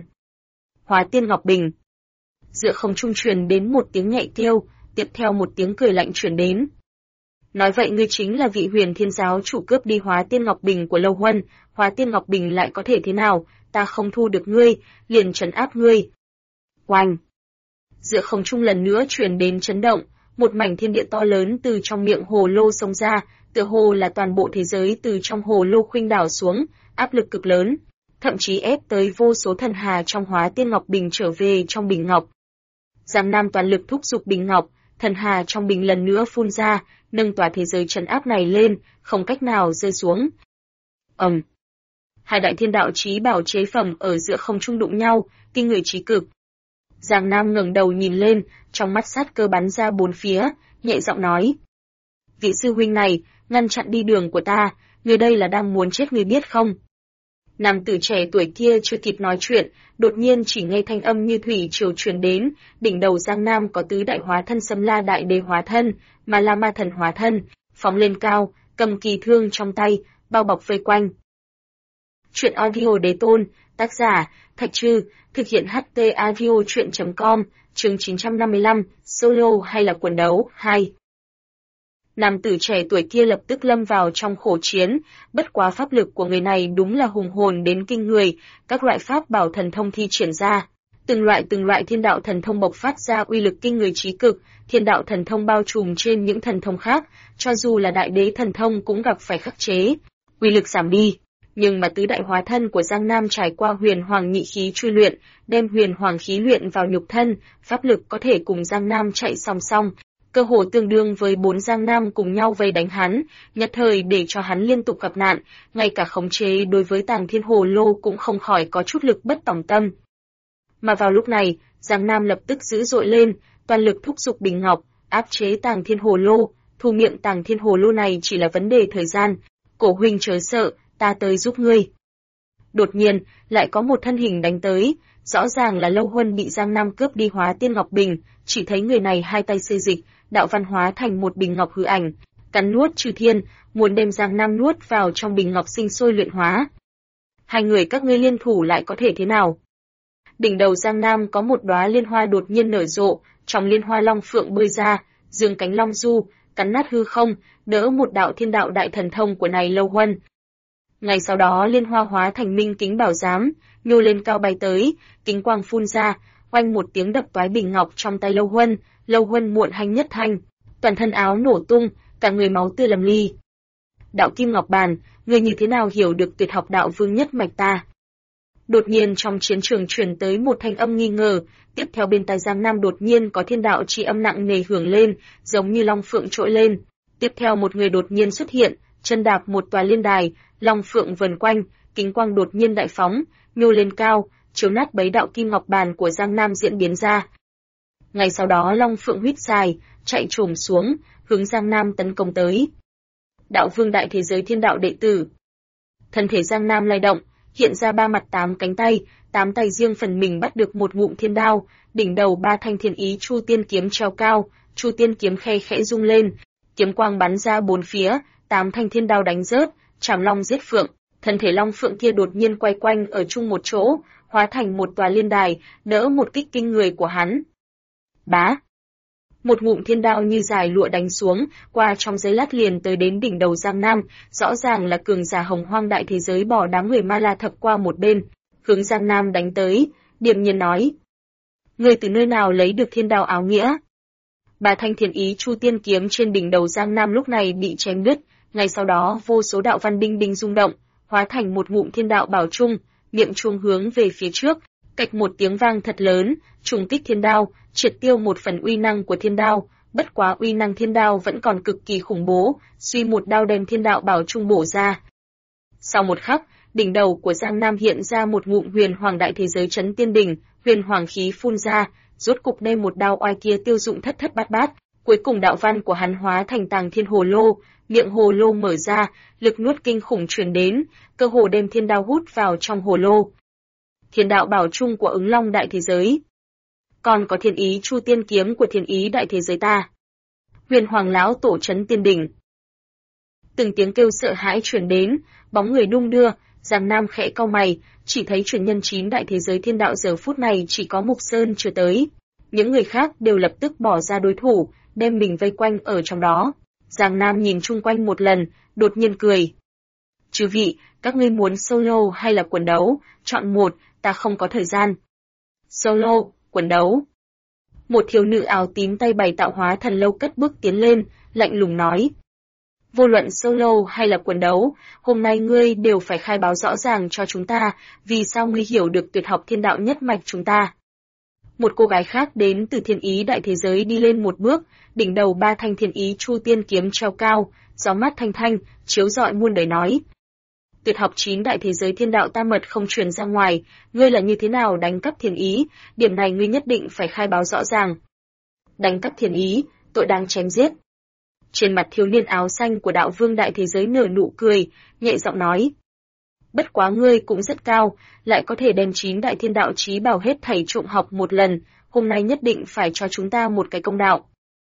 Hóa Tiên Ngọc Bình. Giữa không trung truyền đến một tiếng nhẹ kêu, tiếp theo một tiếng cười lạnh truyền đến. Nói vậy ngươi chính là vị Huyền Thiên giáo chủ cướp đi Hóa Tiên Ngọc Bình của Lâu Huân, Hóa Tiên Ngọc Bình lại có thể thế nào, ta không thu được ngươi, liền trấn áp ngươi. Oanh! Giữa không trung lần nữa truyền đến chấn động, một mảnh thiên địa to lớn từ trong miệng hồ lô xông ra, tựa hồ là toàn bộ thế giới từ trong hồ lô khuynh đảo xuống, áp lực cực lớn, thậm chí ép tới vô số thần hà trong Hóa Tiên Ngọc Bình trở về trong bình ngọc. Giang Nam toàn lực thúc giục bình ngọc, thần hà trong bình lần nữa phun ra, nâng tòa thế giới trấn áp này lên, không cách nào rơi xuống. Hai đại thiên đạo chí bảo chế phẩm ở giữa không trung đụng nhau, kinh người chí cực. Giang Nam ngẩng đầu nhìn lên, trong mắt sát cơ bắn ra bốn phía, nhẹ giọng nói: "Vị sư huynh này, ngăn chặn đi đường của ta, người đây là đang muốn chết người biết không?" Nam tử trẻ tuổi kia chưa kịp nói chuyện, đột nhiên chỉ nghe thanh âm như thủy triều truyền đến, đỉnh đầu Giang Nam có tứ đại hóa thân Sâm La Đại Đế hóa thân, mà La Ma Thần hóa thân, phóng lên cao, cầm kỳ thương trong tay, bao bọc vây quanh. Truyện audio Đế Tôn, tác giả Thạch Trư, thực hiện HT audio truyện.com, chương 955, solo hay là quần đấu 2. Nam tử trẻ tuổi kia lập tức lâm vào trong khổ chiến, bất quá pháp lực của người này đúng là hùng hồn đến kinh người, các loại pháp bảo thần thông thi triển ra, từng loại thiên đạo thần thông bộc phát ra uy lực kinh người trí cực, thiên đạo thần thông bao trùm trên những thần thông khác, cho dù là đại đế thần thông cũng gặp phải khắc chế, uy lực giảm đi. Nhưng mà tứ đại hóa thân của Giang Nam trải qua huyền hoàng nhị khí truy luyện, đem huyền hoàng khí luyện vào nhục thân, pháp lực có thể cùng Giang Nam chạy song song, cơ hồ tương đương với 4 Giang Nam cùng nhau vây đánh hắn, nhất thời để cho hắn liên tục gặp nạn, ngay cả khống chế đối với Tàng Thiên Hồ Lô cũng không khỏi có chút lực bất tòng tâm. Mà vào lúc này, Giang Nam lập tức dữ dội lên, toàn lực thúc giục bình ngọc, áp chế Tàng Thiên Hồ Lô, thu miệng Tàng Thiên Hồ Lô này chỉ là vấn đề thời gian. Cổ huynh chớ sợ, ta tới giúp ngươi. Đột nhiên, lại có một thân hình đánh tới, rõ ràng là Lâu Huân bị Giang Nam cướp đi Hóa Tiên Ngọc Bình, chỉ thấy người này hai tay xê dịch, đạo văn hóa thành một bình ngọc hư ảnh, cắn nuốt chư thiên, muốn đem Giang Nam nuốt vào trong bình ngọc sinh sôi luyện hóa. Hai người các ngươi liên thủ lại có thể thế nào? Đỉnh đầu Giang Nam có một đóa liên hoa đột nhiên nở rộ, trong liên hoa long phượng bơi ra, dương cánh long du, cắn nát hư không, đỡ một đạo thiên đạo đại thần thông của này Lâu Huân. Ngay sau đó liên hoa hóa thành minh kính bảo giám, nhô lên cao bay tới, kính quang phun ra, oanh một tiếng đập toái bình ngọc trong tay Lâu Huân muộn hành nhất thanh, toàn thân áo nổ tung, cả người máu tươi lầm ly. Đạo Kim Ngọc Bàn, ngươi như thế nào hiểu được tuyệt học đạo vương nhất mạch ta? Đột nhiên trong chiến trường truyền tới một thanh âm nghi ngờ, tiếp theo bên tai Giang Nam đột nhiên có thiên đạo chi âm nặng nề hưởng lên, giống như long phượng trỗi lên. Tiếp theo một người đột nhiên xuất hiện, chân đạp một tòa liên đài, long phượng vần quanh, kính quang đột nhiên đại phóng, nhô lên cao, chiếu nát bấy đạo Kim Ngọc Bàn của Giang Nam diễn biến ra. Ngay sau đó Long Phượng huýt dài, chạy trồm xuống, hướng Giang Nam tấn công tới. Đạo vương đại thế giới thiên đạo đệ tử. Thân thể Giang Nam lay động, hiện ra 3 mặt 8 cánh tay, 8 tay riêng phần mình bắt được một ngụm thiên đao, đỉnh đầu 3 thanh thiên ý Chu Tiên kiếm treo cao, Chu Tiên kiếm khe khẽ rung lên, kiếm quang bắn ra bốn phía, 8 thanh thiên đao đánh rớt, chảm long giết phượng, thân thể Long Phượng kia đột nhiên quay quanh ở chung một chỗ, hóa thành một tòa liên đài, đỡ một kích kinh người của hắn. Bá! Một ngụm thiên đao như dài lụa đánh xuống, qua trong giây lát liền tới đến đỉnh đầu Giang Nam, rõ ràng là cường giả hồng hoang đại thế giới bỏ đám người Ma La Thập qua một bên, hướng Giang Nam đánh tới, điềm nhiên nói. Người từ nơi nào lấy được thiên đao áo nghĩa? 3 thanh thiên ý Chu Tiên kiếm trên đỉnh đầu Giang Nam lúc này bị chém đứt, ngay sau đó vô số đạo văn đinh đinh rung động, hóa thành một ngụm thiên đạo bảo trung, miệng chuông hướng về phía trước, cạch một tiếng vang thật lớn, trùng kích thiên đao, triệt tiêu một phần uy năng của thiên đao, bất quá uy năng thiên đao vẫn còn cực kỳ khủng bố, suy một đao đem thiên đạo bảo trung bổ ra. Sau một khắc, đỉnh đầu của Giang Nam hiện ra một ngụm huyền hoàng đại thế giới chấn tiên đỉnh, huyền hoàng khí phun ra, rốt cục đem một đao oai kia tiêu dụng thất thất bát bát, cuối cùng đạo văn của hắn hóa thành tàng thiên hồ lô, miệng hồ lô mở ra, lực nuốt kinh khủng truyền đến, cơ hồ đem thiên đao hút vào trong hồ lô. Thiên đạo bảo trung của Ứng Long đại thế giới. Còn có thiên ý Chu Tiên kiếm của thiên ý đại thế giới ta. Huyền Hoàng lão tổ trấn tiên đỉnh. Từng tiếng kêu sợ hãi truyền đến, bóng người đung đưa, Giang Nam khẽ cau mày, chỉ thấy truyền nhân 9 đại thế giới thiên đạo giờ phút này chỉ có Mục Sơn chưa tới. Những người khác đều lập tức bỏ ra đối thủ, đem mình vây quanh ở trong đó. Giang Nam nhìn chung quanh một lần, đột nhiên cười. Chư vị, các ngươi muốn solo hay là quần đấu, chọn một, ta không có thời gian. Solo, quần đấu. Một thiếu nữ áo tím tay bày tạo hóa thần lâu cất bước tiến lên, lạnh lùng nói. Vô luận solo hay là quần đấu, hôm nay ngươi đều phải khai báo rõ ràng cho chúng ta, vì sao ngươi hiểu được tuyệt học thiên đạo nhất mạch chúng ta. Một cô gái khác đến từ thiên ý đại thế giới đi lên một bước, đỉnh đầu 3 thanh thiên ý Chu Tiên kiếm treo cao, gió mát thanh thanh, chiếu rọi muôn đời nói. Tuyệt học 9 đại thế giới thiên đạo ta mật không truyền ra ngoài, ngươi là như thế nào đánh cắp thiên ý, điểm này ngươi nhất định phải khai báo rõ ràng. Đánh cắp thiên ý, tội đáng chém giết. Trên mặt thiếu niên áo xanh của đạo vương đại thế giới nở nụ cười, nhẹ giọng nói. Bất quá ngươi cũng rất cao, lại có thể đem 9 đại thiên đạo chí bảo hết thảy trộm học một lần, hôm nay nhất định phải cho chúng ta một cái công đạo.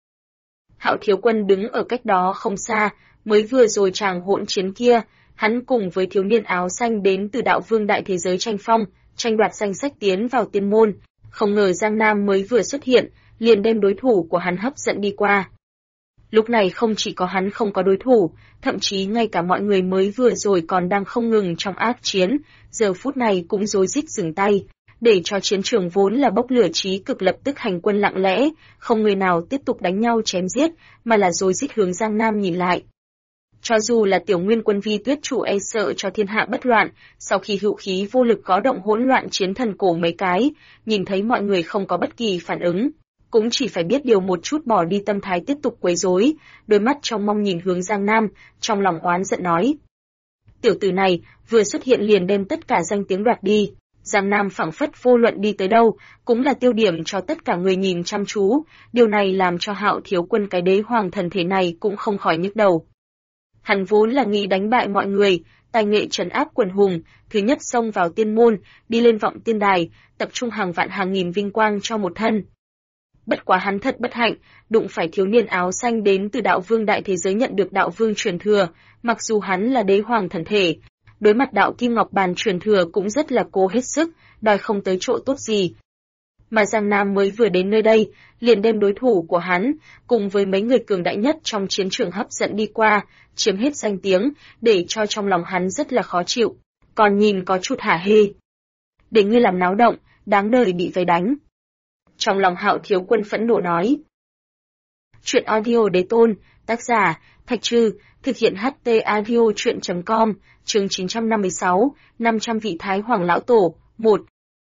Hạo Thiếu Quân đứng ở cách đó không xa, mới vừa rồi chàng hỗn chiến kia, hắn cùng với thiếu niên áo xanh đến từ đạo vương đại thế giới tranh phong, tranh đoạt danh sách tiến vào tiên môn, không ngờ Giang Nam mới vừa xuất hiện, liền đem đối thủ của hắn hấp dẫn đi qua. Lúc này không chỉ có hắn không có đối thủ, thậm chí ngay cả mọi người mới vừa rồi còn đang không ngừng trong ác chiến, giờ phút này cũng rối rít dừng tay, để cho chiến trường vốn là bốc lửa chí cực lập tức hành quân lặng lẽ, không người nào tiếp tục đánh nhau chém giết, mà là rối rít hướng Giang Nam nhìn lại. Cho dù là Tiểu Nguyên Quân Vi Tuyết chủ e sợ cho thiên hạ bất loạn, sau khi hữu khí vô lực có động hỗn loạn chiến thần cổ mấy cái, nhìn thấy mọi người không có bất kỳ phản ứng, cũng chỉ phải biết điều một chút bỏ đi tâm thái tiếp tục quấy rối, đôi mắt trong mong nhìn hướng Giang Nam, trong lòng oán giận nói. Tiểu tử này, vừa xuất hiện liền đem tất cả danh tiếng đoạt đi. Giang Nam phảng phất vô luận đi tới đâu, cũng là tiêu điểm cho tất cả người nhìn chăm chú, điều này làm cho Hạo Thiếu Quân cái đế hoàng thần thể này cũng không khỏi nhức đầu. Hắn vốn là nghĩ đánh bại mọi người, tài nghệ trấn áp quần hùng, thứ nhất xông vào tiên môn, đi lên vọng tiên đài, tập trung hàng vạn hàng nghìn vinh quang cho một thân. Bất quá hắn thật bất hạnh, đụng phải thiếu niên áo xanh đến từ đạo vương đại thế giới nhận được đạo vương truyền thừa, mặc dù hắn là đế hoàng thần thể, đối mặt đạo kim ngọc bàn truyền thừa cũng rất là cố hết sức, đòi không tới chỗ tốt gì. Mà Giang Nam mới vừa đến nơi đây, liền đem đối thủ của hắn, cùng với mấy người cường đại nhất trong chiến trường hấp dẫn đi qua, chiếm hết danh tiếng, để cho trong lòng hắn rất là khó chịu, còn nhìn có chút hả hê. Để ngươi làm náo động, đáng đời bị vây đánh. Trong lòng Hạo Thiếu Quân phẫn nộ nói. Chuyện audio đế tôn, tác giả, Thạch Trư, thực hiện HT audio chuyện.com, chương 956, 500 vị Thái Hoàng Lão Tổ, 1.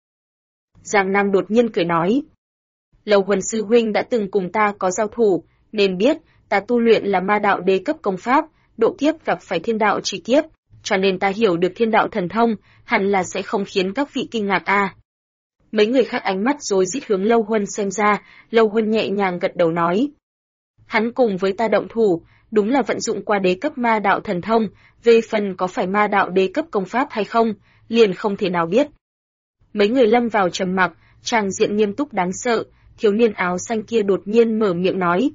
Giang Nam đột nhiên cười nói. Lầu Huân Sư Huynh đã từng cùng ta có giao thủ, nên biết, ta tu luyện là ma đạo đế cấp công pháp, độ kiếp gặp phải thiên đạo chỉ kiếp, cho nên ta hiểu được thiên đạo thần thông, hẳn là sẽ không khiến các vị kinh ngạc a. Mấy người khác ánh mắt rối rít hướng Lâu Huân xem ra, Lâu Huân nhẹ nhàng gật đầu nói. Hắn cùng với ta động thủ, đúng là vận dụng qua đế cấp ma đạo thần thông, về phần có phải ma đạo đế cấp công pháp hay không, liền không thể nào biết. Mấy người lâm vào trầm mặc, tràng diện nghiêm túc đáng sợ, thiếu niên áo xanh kia đột nhiên mở miệng nói.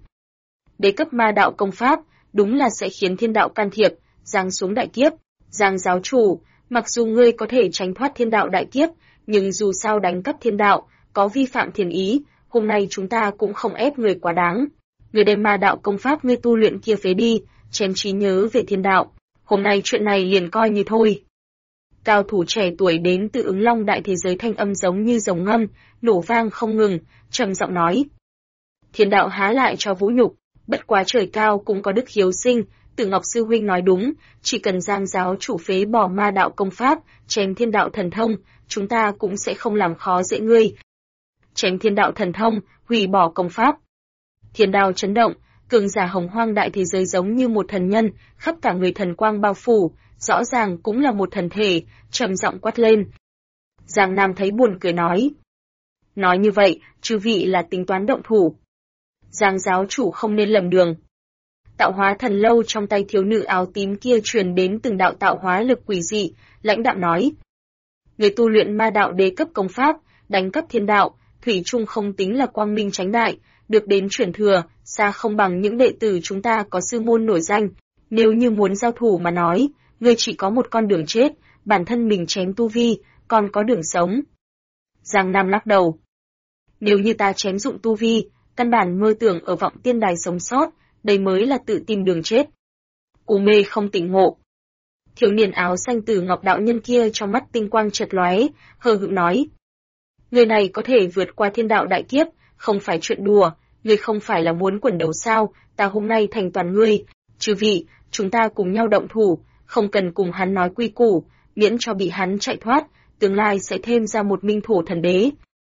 Đế cấp ma đạo công pháp, đúng là sẽ khiến thiên đạo can thiệp, giáng xuống đại kiếp. Giang giáo chủ, mặc dù ngươi có thể tránh thoát thiên đạo đại kiếp, nhưng dù sao đánh cắp thiên đạo, có vi phạm thiên ý, hôm nay chúng ta cũng không ép người quá đáng. Người đem ma đạo công pháp ngươi tu luyện kia phế đi, chém trí nhớ về thiên đạo. Hôm nay chuyện này liền coi như thôi. Cao thủ trẻ tuổi đến từ Ứng Long đại thế giới thanh âm giống như rồng ngâm, nổ vang không ngừng, trầm giọng nói. Thiên đạo há lại cho vũ nhục, bất quá trời cao cũng có đức hiếu sinh, Tử Ngọc sư huynh nói đúng, chỉ cần Giang giáo chủ phế bỏ ma đạo công pháp, chém thiên đạo thần thông, chúng ta cũng sẽ không làm khó dễ ngươi. Chém thiên đạo thần thông, hủy bỏ công pháp. Thiên đao chấn động, cường giả hồng hoang đại thế giới giống như một thần nhân, khắp cả người thần quang bao phủ, rõ ràng cũng là một thần thể, trầm giọng quát lên. Giang Nam thấy buồn cười nói. Nói như vậy, chư vị là tính toán động thủ. Giang giáo chủ không nên lầm đường. Tạo hóa thần lâu trong tay thiếu nữ áo tím kia truyền đến từng đạo tạo hóa lực quỷ dị, lãnh đạm nói. Người tu luyện ma đạo đế cấp công pháp, đánh cắp thiên đạo, thủy chung không tính là quang minh chánh đại, được đến truyền thừa, xa không bằng những đệ tử chúng ta có sư môn nổi danh. Nếu như muốn giao thủ mà nói, người chỉ có một con đường chết, bản thân mình chém tu vi, còn có đường sống. Giang Nam lắc đầu. Nếu như ta chém dụng tu vi, căn bản mơ tưởng ở vọng tiên đài sống sót, đây mới là tự tìm đường chết. U mê không tỉnh ngộ. Thiếu niên áo xanh Tử Ngọc đạo nhân kia trong mắt tinh quang chợt lóe, hờ hững nói. Người này có thể vượt qua thiên đạo đại kiếp, không phải chuyện đùa, ngươi không phải là muốn quần đấu sao, ta hôm nay thành toàn ngươi, chư vị, chúng ta cùng nhau động thủ, không cần cùng hắn nói quy củ, miễn cho bị hắn chạy thoát, tương lai sẽ thêm ra một minh thổ thần đế.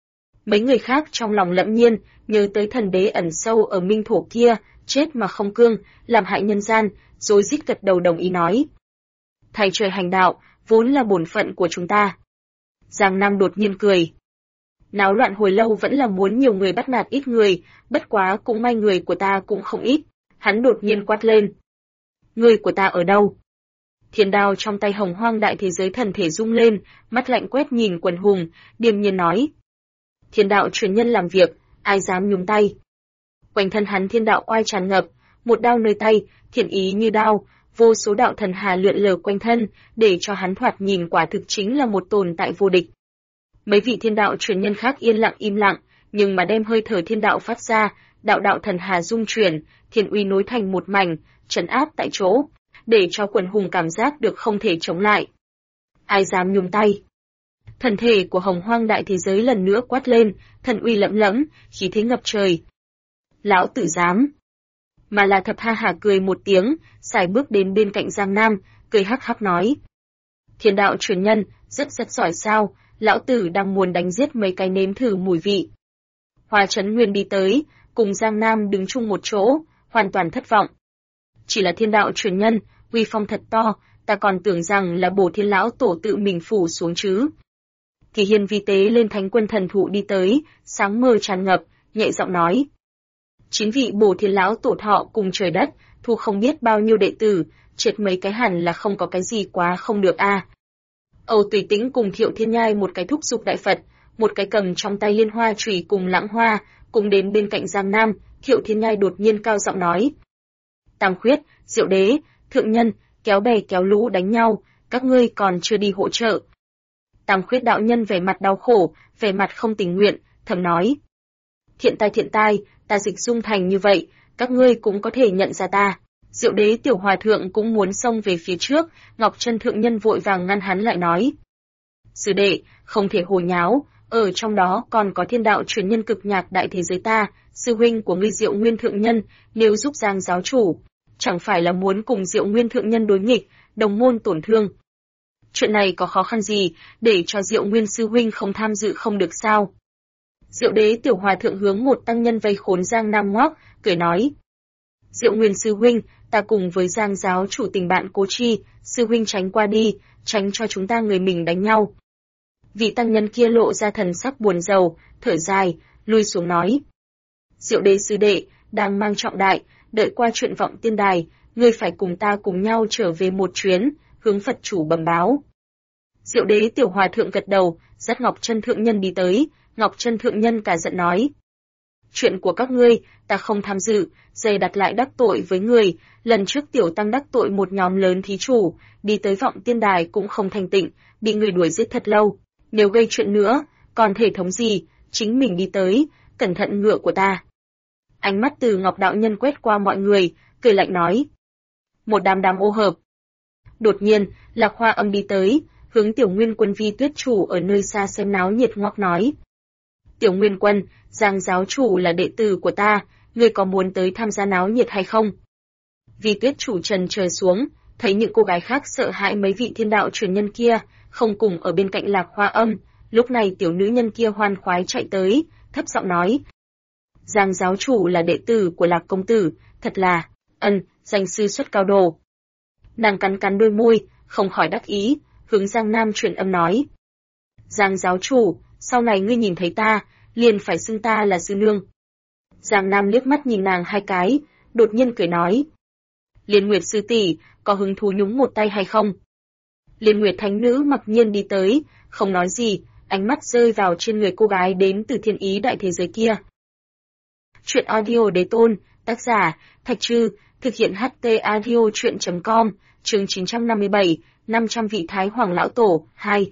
Mấy người khác trong lòng lẫm nhiên, nhớ tới thần đế ẩn sâu ở minh thổ kia, chết mà không cương, làm hại nhân gian, rồi rít gật đầu đồng ý nói. Thầy trời hành đạo, vốn là bổn phận của chúng ta. Giang Nam đột nhiên cười. Náo loạn hồi lâu vẫn là muốn nhiều người bắt nạt ít người, bất quá cũng may người của ta cũng không ít. Hắn đột nhiên quát lên. Người của ta ở đâu? Thiên đao trong tay hồng hoang đại thế giới thần thể rung lên, mắt lạnh quét nhìn quần hùng, điềm nhiên nói. Thiên đạo truyền nhân làm việc, ai dám nhúng tay? Quanh thân hắn thiên đạo oai tràn ngập, một đao nơi tay, thiện ý như đao, vô số đạo thần hà lượn lờ quanh thân, để cho hắn thoạt nhìn quả thực chính là một tồn tại vô địch. Mấy vị thiên đạo truyền nhân khác yên lặng im lặng, nhưng mà đem hơi thở thiên đạo phát ra, đạo đạo thần hà dung chuyển, thiên uy nối thành một mảnh, trấn áp tại chỗ, để cho quần hùng cảm giác được không thể chống lại. Ai dám nhúng tay? Thần thể của hồng hoang đại thế giới lần nữa quát lên, thần uy lẫm lẫm, khí thế ngập trời. Lão tử dám. Mà là Thập ha hả cười một tiếng, xài bước đến bên cạnh Giang Nam, cười hắc hắc nói. Thiên đạo truyền nhân, rất giỏi sao, lão tử đang muốn đánh giết mấy cái nếm thử mùi vị. Hoa Chấn Nguyên đi tới, cùng Giang Nam đứng chung một chỗ, hoàn toàn thất vọng. Chỉ là thiên đạo truyền nhân, uy phong thật to, ta còn tưởng rằng là Bổ Thiên lão tổ tự mình phủ xuống chứ. Thì Hiên vi tế lên thánh quân thần thụ đi tới, sáng mơ tràn ngập, nhẹ giọng nói. 9 vị Bổ Thiên lão tổ thọ cùng trời đất, thu không biết bao nhiêu đệ tử, triệt mấy cái hẳn là không có cái gì quá không được a. Âu Tùy Tĩnh cùng Thiệu Thiên Nhai một cái thúc giục đại Phật, một cái cầm trong tay liên hoa chùy cùng lãng hoa, cùng đến bên cạnh Giang Nam, Thiệu Thiên Nhai đột nhiên cao giọng nói. Tam Khuyết, Diệu Đế, Thượng Nhân, kéo bè kéo lũ đánh nhau, các ngươi còn chưa đi hỗ trợ. Tam Khuyết đạo nhân vẻ mặt đau khổ, vẻ mặt không tình nguyện, thầm nói. Thiện tai, ta dịch dung thành như vậy, các ngươi cũng có thể nhận ra ta. Diệu Đế tiểu hòa thượng cũng muốn xông về phía trước, Ngọc Chân Thượng Nhân vội vàng ngăn hắn lại nói. Sư đệ, không thể hồ nháo, ở trong đó còn có thiên đạo truyền nhân cực nhạc đại thế giới ta, sư huynh của ngươi Diệu Nguyên Thượng Nhân, nếu giúp Giang giáo chủ, chẳng phải là muốn cùng Diệu Nguyên Thượng Nhân đối nghịch, đồng môn tổn thương. Chuyện này có khó khăn gì, để cho Diệu Nguyên sư huynh không tham dự không được sao? Diệu Đế tiểu hòa thượng hướng một tăng nhân vây khốn Giang Nam ngoác, cười nói. Diệu Nguyên sư huynh, ta cùng với Giang giáo chủ tình bạn cố chi, sư huynh tránh qua đi, tránh cho chúng ta người mình đánh nhau. Vị tăng nhân kia lộ ra thần sắc buồn rầu, thở dài, lui xuống nói. Diệu đế sư đệ, đang mang trọng đại, đợi qua chuyện Vọng Tiên Đài, ngươi phải cùng ta cùng nhau trở về một chuyến, hướng Phật chủ bẩm báo. Diệu đế tiểu hòa thượng gật đầu, dắt Ngọc Chân thượng nhân đi tới, Ngọc Chân thượng nhân cả giận nói. Chuyện của các ngươi, ta không tham dự, dày đặt lại đắc tội với người, lần trước tiểu tăng đắc tội một nhóm lớn thí chủ, đi tới Vọng Tiên Đài cũng không thành tịnh, bị người đuổi giết thật lâu. Nếu gây chuyện nữa, còn thể thống gì, chính mình đi tới, cẩn thận ngựa của ta. Ánh mắt từ Ngọc đạo nhân quét qua mọi người, cười lạnh nói. Một đám ô hợp. Đột nhiên, Lạc Hoa Âm đi tới, hướng Tiểu Nguyên Quân Vi Tuyết chủ ở nơi xa xem náo nhiệt ngoắc nói. Tiểu Nguyên Quân, Giang giáo chủ là đệ tử của ta, ngươi có muốn tới tham gia náo nhiệt hay không? Vi Tuyết chủ trần trời xuống, thấy những cô gái khác sợ hãi mấy vị thiên đạo truyền nhân kia, không cùng ở bên cạnh Lạc Hoa Âm, lúc này tiểu nữ nhân kia hoan khoái chạy tới, thấp giọng nói. Giang giáo chủ là đệ tử của Lạc công tử, thật là, danh sư xuất cao đồ. Nàng cắn cắn đôi môi, không khỏi đắc ý, hướng Giang Nam truyền âm nói. Giang giáo chủ, sau này ngươi nhìn thấy ta, liền phải xưng ta là sư nương. Giang Nam liếc mắt nhìn nàng hai cái, đột nhiên cười nói. Liên Nguyệt sư tỷ, có hứng thú nhúng một tay hay không? Liên Nguyệt thánh nữ mặc nhiên đi tới, không nói gì, ánh mắt rơi vào trên người cô gái đến từ thiên ý đại thế giới kia. Chuyện audio đế tôn, tác giả, Thạch Trư, thực hiện HT audio chuyện.com, chương 957, 500 vị Thái Hoàng Lão Tổ, 2.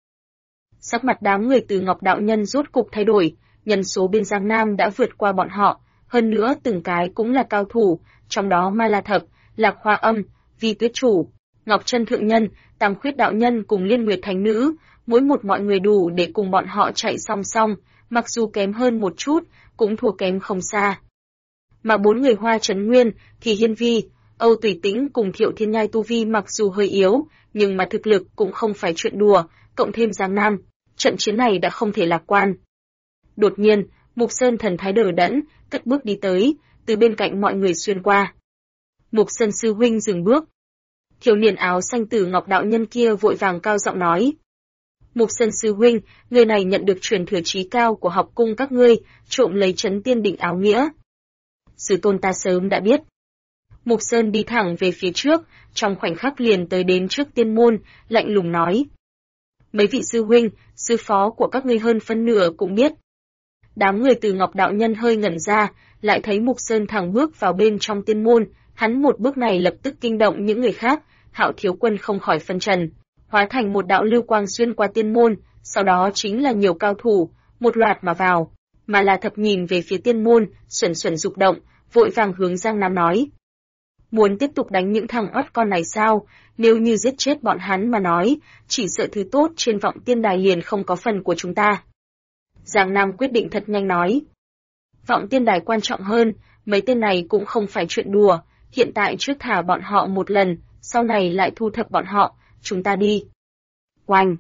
Sắc mặt đám người từ Ngọc đạo nhân rốt cục thay đổi, nhân số bên Giang Nam đã vượt qua bọn họ, hơn nữa từng cái cũng là cao thủ, trong đó Ma La Thập, Lạc Hoa Âm, Vi Tuyết chủ, Ngọc Chân thượng nhân, Tam Khuyết đạo nhân cùng Liên Nguyệt thánh nữ, mỗi một mọi người đủ để cùng bọn họ chạy song song, mặc dù kém hơn một chút, cũng thua kém không xa. Mà bốn người Hoa Trấn Nguyên thì Hiên Vi, Âu Tùy Tĩnh cùng Thiệu Thiên Nhai tu vi mặc dù hơi yếu, nhưng mà thực lực cũng không phải chuyện đùa, cộng thêm Giang Nam, trận chiến này đã không thể lạc quan. Đột nhiên, Mục Sơn thần thái đờ đẫn, cất bước đi tới, từ bên cạnh mọi người xuyên qua. Mục Sơn sư huynh dừng bước. Thiếu niên áo xanh từ Ngọc đạo nhân kia vội vàng cao giọng nói. Mục Sơn sư huynh, người này nhận được truyền thừa trí cao của học cung các ngươi, trộm lấy trấn tiên định áo nghĩa. Sư tôn ta sớm đã biết. Mục Sơn đi thẳng về phía trước, trong khoảnh khắc liền tới đến trước tiên môn, lạnh lùng nói. Mấy vị sư huynh, sư phó của các ngươi hơn phân nửa cũng biết. Đám người từ Ngọc đạo nhân hơi ngẩn ra, lại thấy Mục Sơn thẳng bước vào bên trong tiên môn, hắn một bước này lập tức kinh động những người khác, Hạo thiếu quân không khỏi phân trần, hóa thành một đạo lưu quang xuyên qua tiên môn, sau đó chính là nhiều cao thủ, một loạt mà vào. Mà là Thập nhìn về phía tiên môn, xuẩn xuẩn rục động, vội vàng hướng Giang Nam nói. Muốn tiếp tục đánh những thằng oắt con này sao, nếu như giết chết bọn hắn mà nói, chỉ sợ thứ tốt trên Vọng Tiên Đài liền không có phần của chúng ta. Giang Nam quyết định thật nhanh nói. Vọng Tiên Đài quan trọng hơn, mấy tên này cũng không phải chuyện đùa, hiện tại trước thả bọn họ một lần, sau này lại thu thập bọn họ, chúng ta đi. Oanh!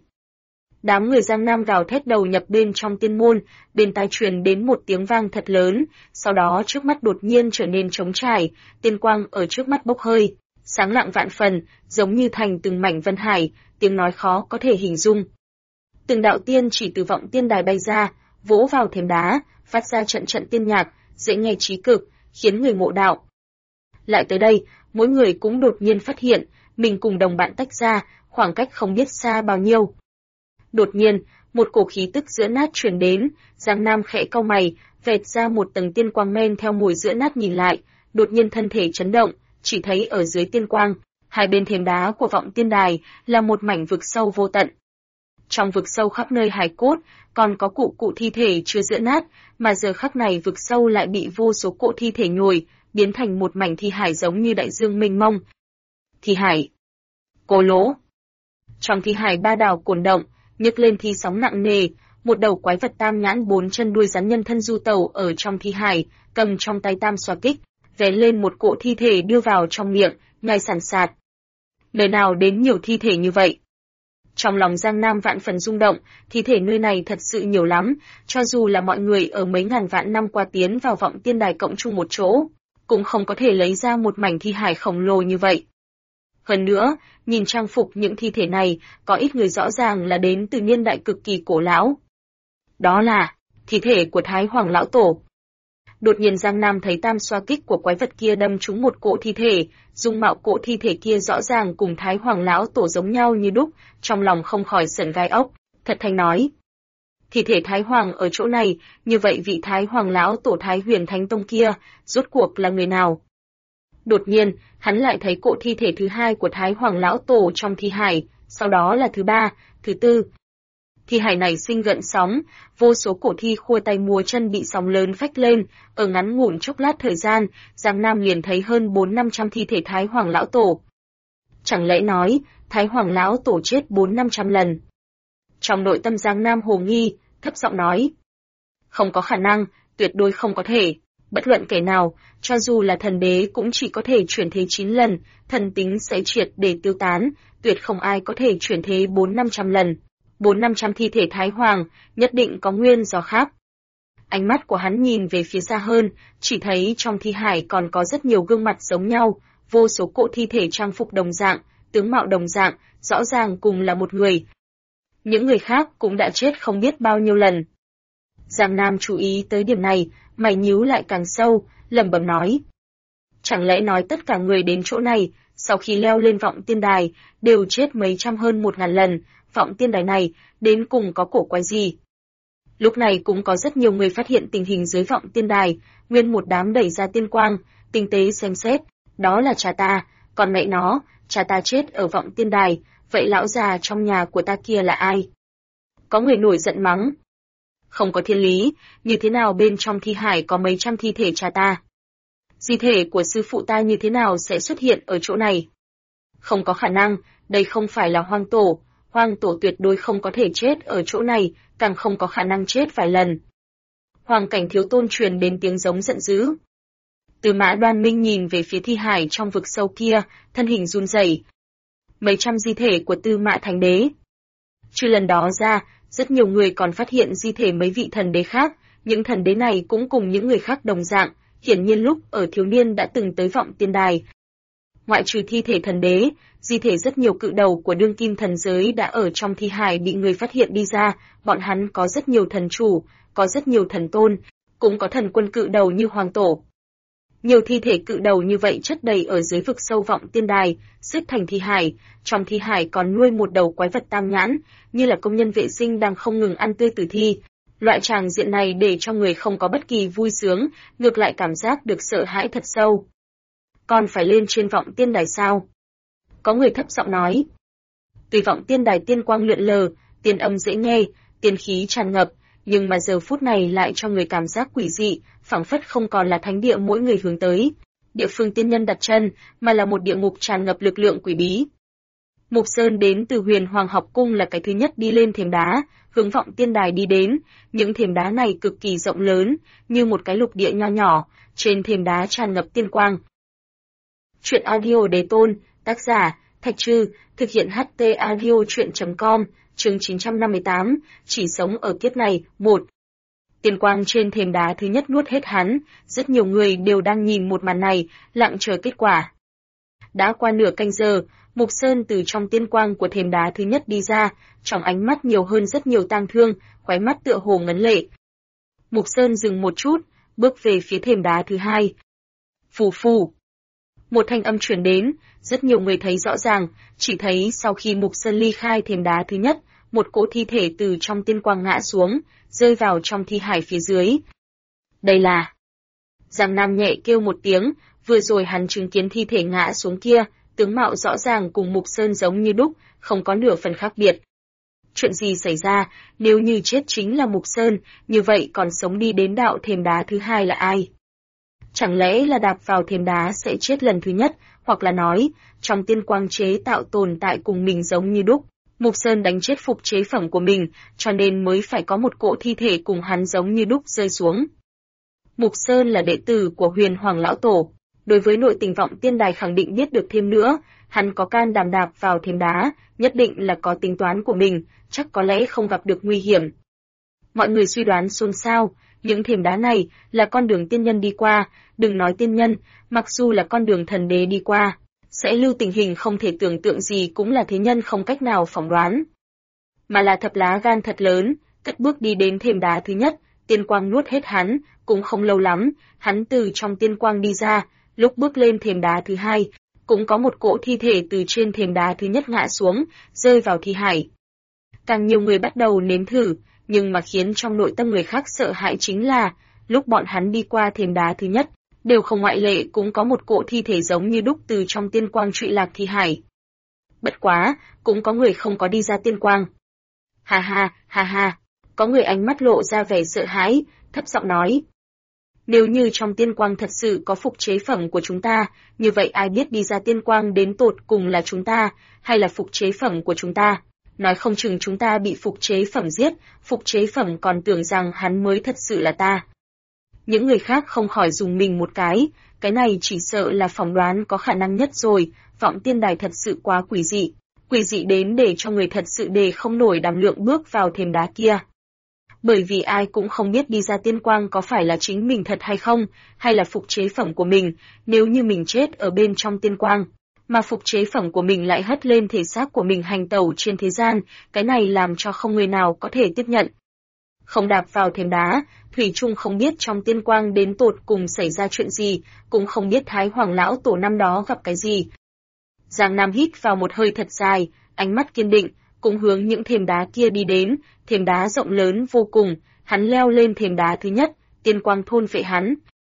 Đám người Giang Nam gào thét đầu nhập bên trong tiên môn, bên tai truyền đến một tiếng vang thật lớn, sau đó trước mắt đột nhiên trở nên trống trải, tiên quang ở trước mắt bốc hơi, sáng lạng vạn phần, giống như thành từng mảnh vân hải, tiếng nói khó có thể hình dung. Từng đạo tiên chỉ từ Vọng Tiên Đài bay ra, vỗ vào thềm đá, phát ra trận trận tiên nhạc, dễ nghe trí cực, khiến người mộ đạo. Lại tới đây, mỗi người cũng đột nhiên phát hiện, mình cùng đồng bạn tách ra, khoảng cách không biết xa bao nhiêu. Đột nhiên, một cổ khí tức giữa nát truyền đến, Giang Nam khẽ cau mày, vẹt ra một tầng tiên quang men theo mùi giữa nát nhìn lại, đột nhiên thân thể chấn động, chỉ thấy ở dưới tiên quang, hai bên thềm đá của Vọng Tiên Đài là một mảnh vực sâu vô tận. Trong vực sâu khắp nơi hài cốt, còn có cụ thi thể chưa giữa nát, mà giờ khắc này vực sâu lại bị vô số cỗ thi thể nhồi, biến thành một mảnh thi hải giống như đại dương mênh mông. Thi hải, cô lỗ. Trong thi hải ba đào cuồn động, nhấc lên thi sóng nặng nề, một đầu quái vật tam nhãn bốn chân đuôi rắn nhân thân du tẩu ở trong thi hải, cầm trong tay tam xoa kích, vén lên một cỗ thi thể đưa vào trong miệng, nhai sàn sạt. Nơi nào đến nhiều thi thể như vậy? Trong lòng Giang Nam vạn phần rung động, thi thể nơi này thật sự nhiều lắm, cho dù là mọi người ở mấy ngàn vạn năm qua tiến vào Vọng Tiên Đài cộng chung một chỗ, cũng không có thể lấy ra một mảnh thi hải khổng lồ như vậy. Hơn nữa, nhìn trang phục những thi thể này, có ít người rõ ràng là đến từ niên đại cực kỳ cổ lão. Đó là thi thể của Thái Hoàng Lão Tổ. Đột nhiên Giang Nam thấy tam xoa kích của quái vật kia đâm trúng một cỗ thi thể, dung mạo cỗ thi thể kia rõ ràng cùng Thái Hoàng Lão Tổ giống nhau như đúc, trong lòng không khỏi sởn gai ốc, thật thành nói. Thi thể Thái Hoàng ở chỗ này, như vậy vị Thái Hoàng Lão Tổ Thái Huyền Thánh Tông kia, rốt cuộc là người nào? Đột nhiên, hắn lại thấy cỗ thi thể thứ hai của Thái Hoàng Lão Tổ trong thi hải, sau đó là thứ ba, thứ tư. Thi hải này sinh gợn sóng, vô số cổ thi khua tay múa chân bị sóng lớn phách lên, ở ngắn ngủn chốc lát thời gian, Giang Nam liền thấy hơn 400-500 thi thể Thái Hoàng Lão Tổ. Chẳng lẽ nói, Thái Hoàng Lão Tổ chết 400-500 lần? Trong nội tâm Giang Nam hồ nghi, thấp giọng nói. Không có khả năng, tuyệt đối không có thể. Bất luận kẻ nào, cho dù là thần đế cũng chỉ có thể chuyển thế 9 lần, thần tính sẽ triệt để tiêu tán, tuyệt không ai có thể chuyển thế 400-500 lần. 400-500 thi thể Thái Hoàng, nhất định có nguyên do khác. Ánh mắt của hắn nhìn về phía xa hơn, chỉ thấy trong thi hải còn có rất nhiều gương mặt giống nhau, vô số cỗ thi thể trang phục đồng dạng, tướng mạo đồng dạng, rõ ràng cùng là một người. Những người khác cũng đã chết không biết bao nhiêu lần. Giang Nam chú ý tới điểm này, mày nhíu lại càng sâu, lẩm bẩm nói. Chẳng lẽ nói tất cả người đến chỗ này, sau khi leo lên vọng tiên đài, đều chết mấy trăm hơn 1000 lần, vọng tiên đài này, đến cùng có cổ quái gì? Lúc này cũng có rất nhiều người phát hiện tình hình dưới vọng tiên đài, nguyên một đám đẩy ra tiên quang, tinh tế xem xét, đó là cha ta, còn mẹ nó, cha ta chết ở vọng tiên đài, vậy lão già trong nhà của ta kia là ai? Có người nổi giận mắng. Không có thiên lý, như thế nào bên trong thi hải có mấy trăm thi thể cha ta? Di thể của sư phụ ta như thế nào sẽ xuất hiện ở chỗ này? Không có khả năng, đây không phải là hoang tổ tuyệt đối không có thể chết ở chỗ này, càng không có khả năng chết vài lần. Hoàng Cảnh Thiếu Tôn truyền đến tiếng giống giận dữ. Tư Mã Đoan Minh nhìn về phía thi hải trong vực sâu kia, thân hình run rẩy. Mấy trăm di thể của Tư Mã Thánh Đế. Trừ lần đó ra, rất nhiều người còn phát hiện di thể mấy vị thần đế khác, những thần đế này cũng cùng những người khác đồng dạng, hiển nhiên lúc ở thiếu niên đã từng tới vọng tiên đài. Ngoại trừ thi thể thần đế, di thể rất nhiều cự đầu của đương kim thần giới đã ở trong thi hải bị người phát hiện đi ra, bọn hắn có rất nhiều thần chủ, có rất nhiều thần tôn, cũng có thần quân cự đầu như hoàng tổ. Nhiều thi thể cự đầu như vậy chất đầy ở dưới vực sâu vọng tiên đài, xếp thành thi hải, trong thi hải còn nuôi một đầu quái vật tam nhãn, như là công nhân vệ sinh đang không ngừng ăn tươi tử thi. Loại tràng diện này để cho người không có bất kỳ vui sướng, ngược lại cảm giác được sợ hãi thật sâu. Còn phải lên trên vọng tiên đài sao? Có người thấp giọng nói. Tuy vọng tiên đài tiên quang lượn lờ, tiên âm dễ nghe, tiên khí tràn ngập, nhưng mà giờ phút này lại cho người cảm giác quỷ dị, phảng phất không còn là thánh địa mỗi người hướng tới, địa phương tiên nhân đặt chân, mà là một địa ngục tràn ngập lực lượng quỷ bí. Mục Sơn đến từ Huyền Hoàng học cung là cái thứ nhất đi lên thềm đá, hướng vọng tiên đài đi đến, những thềm đá này cực kỳ rộng lớn, như một cái lục địa nho nhỏ, trên thềm đá tràn ngập tiên quang. Truyện audio Đế Tôn, tác giả Thạch Trư, thực hiện HT audio truyện.com, chương 958, chỉ sống ở kiếp này, 1. Tiên quang trên thềm đá thứ nhất nuốt hết hắn, rất nhiều người đều đang nhìn một màn này, lặng chờ kết quả. Đã qua nửa canh giờ, Mục Sơn từ trong tiên quang của thềm đá thứ nhất đi ra, trong ánh mắt nhiều hơn rất nhiều tang thương, khóe mắt tựa hồ ngấn lệ. Mục Sơn dừng một chút, bước về phía thềm đá thứ hai. Phù phù. Một thanh âm truyền đến, rất nhiều người thấy rõ ràng, chỉ thấy sau khi Mục Sơn ly khai thềm đá thứ nhất, một cỗ thi thể từ trong tiên quang ngã xuống, rơi vào trong thi hải phía dưới. Đây là... Giang Nam nhẹ kêu một tiếng, vừa rồi hắn chứng kiến thi thể ngã xuống kia, tướng mạo rõ ràng cùng Mục Sơn giống như đúc, không có nửa phần khác biệt. Chuyện gì xảy ra, nếu như chết chính là Mục Sơn, như vậy còn sống đi đến đạo thềm đá thứ hai là ai? Chẳng lẽ là đạp vào thềm đá sẽ chết lần thứ nhất, hoặc là nói, trong tiên quang chế tạo tồn tại cùng mình giống như đúc. Mục Sơn đánh chết phục chế phẩm của mình, cho nên mới phải có một cỗ thi thể cùng hắn giống như đúc rơi xuống. Mục Sơn là đệ tử của Huyền Hoàng Lão Tổ. Đối với nội tình vọng tiên đài khẳng định biết được thêm nữa, hắn có can đảm đạp vào thềm đá, nhất định là có tính toán của mình, chắc có lẽ không gặp được nguy hiểm. Mọi người suy đoán xôn xao, những thềm đá này là con đường tiên nhân đi qua, đừng nói tiên nhân, mặc dù là con đường thần đế đi qua, sẽ lưu tình hình không thể tưởng tượng gì cũng là thế nhân không cách nào phỏng đoán. Mà là thập lá gan thật lớn, cất bước đi đến thềm đá thứ nhất, tiên quang nuốt hết hắn, cũng không lâu lắm, hắn từ trong tiên quang đi ra, lúc bước lên thềm đá thứ hai, cũng có một cỗ thi thể từ trên thềm đá thứ nhất ngã xuống, rơi vào thi hải. Càng nhiều người bắt đầu nếm thử, nhưng mà khiến trong nội tâm người khác sợ hãi chính là, lúc bọn hắn đi qua thềm đá thứ nhất, đều không ngoại lệ cũng có một cỗ thi thể giống như đúc từ trong tiên quang trụy lạc thi hải. Bất quá, cũng có người không có đi ra tiên quang. Ha ha, có người ánh mắt lộ ra vẻ sợ hãi, thấp giọng nói. Nếu như trong tiên quang thật sự có phục chế phẩm của chúng ta, như vậy ai biết đi ra tiên quang đến tột cùng là chúng ta, hay là phục chế phẩm của chúng ta? Nói không chừng chúng ta bị phục chế phẩm giết, phục chế phẩm còn tưởng rằng hắn mới thật sự là ta. Những người khác không khỏi dùng mình một cái này chỉ sợ là phỏng đoán có khả năng nhất rồi, vọng tiên đài thật sự quá quỷ dị đến để cho người thật sự đề không nổi đảm lượng bước vào thềm đá kia. Bởi vì ai cũng không biết đi ra tiên quang có phải là chính mình thật hay không, hay là phục chế phẩm của mình, nếu như mình chết ở bên trong tiên quang, mà phục chế phẩm của mình lại hất lên thể xác của mình hành tẩu trên thế gian, cái này làm cho không người nào có thể tiếp nhận. Không đạp vào thềm đá, thủy chung không biết trong tiên quang đến tột cùng xảy ra chuyện gì, cũng không biết Thái Hoàng Lão Tổ năm đó gặp cái gì. Giang Nam hít vào một hơi thật dài, ánh mắt kiên định, cũng hướng những thềm đá kia đi đến, thềm đá rộng lớn vô cùng, hắn leo lên thềm đá thứ nhất, tiên quang thôn phệ hắn.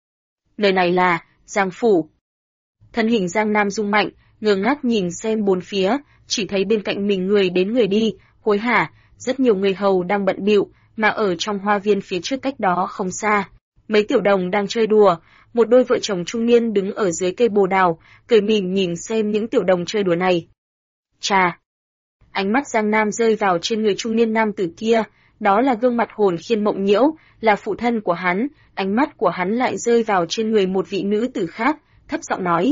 Nơi này là Giang Phủ. Thân hình Giang Nam rung mạnh, ngơ ngác nhìn xem bốn phía, chỉ thấy bên cạnh mình người đến người đi, hối hả, rất nhiều người hầu đang bận bịu, mà ở trong hoa viên phía trước cách đó không xa, mấy tiểu đồng đang chơi đùa, một đôi vợ chồng trung niên đứng ở dưới cây bồ đào, cười mỉm nhìn xem những tiểu đồng chơi đùa này. Chà! Ánh mắt Giang Nam rơi vào trên người trung niên nam tử kia, đó là gương mặt hồn khiên mộng nhiễu, là phụ thân của hắn, ánh mắt của hắn lại rơi vào trên người một vị nữ tử khác, thấp giọng nói.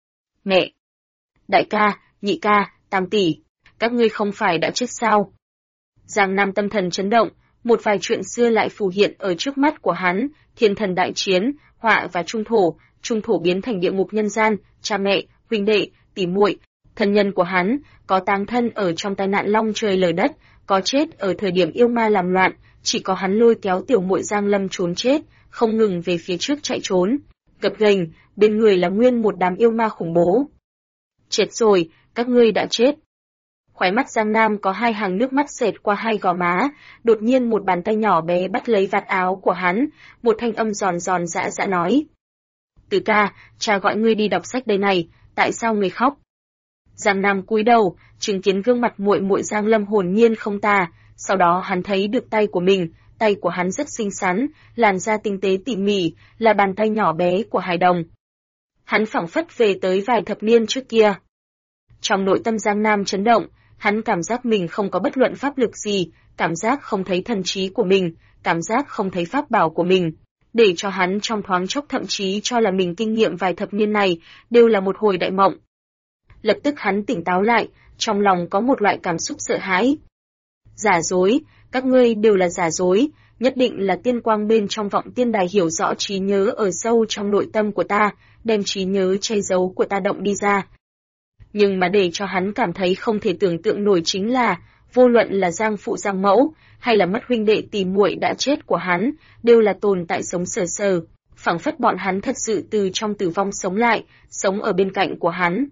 Mẹ! Đại ca, nhị ca, tam tỷ, các ngươi không phải đã chết sao? Giang Nam tâm thần chấn động, một vài chuyện xưa lại phù hiện ở trước mắt của hắn, thiên thần đại chiến, họa và trung thổ biến thành địa ngục nhân gian, cha mẹ, huynh đệ, tỷ muội, thân nhân của hắn, có táng thân ở trong tai nạn long trời lở đất, có chết ở thời điểm yêu ma làm loạn, chỉ có hắn lôi kéo tiểu muội Giang Lâm trốn chết, không ngừng về phía trước chạy trốn, gập ghềnh, bên người là nguyên một đám yêu ma khủng bố. Chết rồi, các ngươi đã chết. Khóe mắt Giang Nam có hai hàng nước mắt xẹt qua hai gò má, đột nhiên một bàn tay nhỏ bé bắt lấy vạt áo của hắn, một thanh âm giòn giòn dã dã nói. Từ ca, cha gọi ngươi đi đọc sách đây này, tại sao ngươi khóc? Giang Nam cúi đầu, chứng kiến gương mặt muội muội Giang Lâm hồn nhiên không tà, sau đó hắn thấy được tay của mình, tay của hắn rất xinh xắn, làn da tinh tế tỉ mỉ, là bàn tay nhỏ bé của hài đồng. Hắn phảng phất về tới vài thập niên trước kia. Trong nội tâm Giang Nam chấn động, hắn cảm giác mình không có bất luận pháp lực gì, cảm giác không thấy thần trí của mình, cảm giác không thấy pháp bảo của mình, để cho hắn trong thoáng chốc thậm chí cho là mình kinh nghiệm vài thập niên này đều là một hồi đại mộng. Lập tức hắn tỉnh táo lại, trong lòng có một loại cảm xúc sợ hãi. Giả dối, các ngươi đều là giả dối, nhất định là tiên quang bên trong vọng tiên đài hiểu rõ trí nhớ ở sâu trong nội tâm của ta, đem trí nhớ che giấu của ta động đi ra. Nhưng mà để cho hắn cảm thấy không thể tưởng tượng nổi chính là, vô luận là Giang phụ Giang mẫu, hay là mất huynh đệ tỷ muội đã chết của hắn, đều là tồn tại sống sờ sờ, phảng phất bọn hắn thật sự từ trong tử vong sống lại, sống ở bên cạnh của hắn.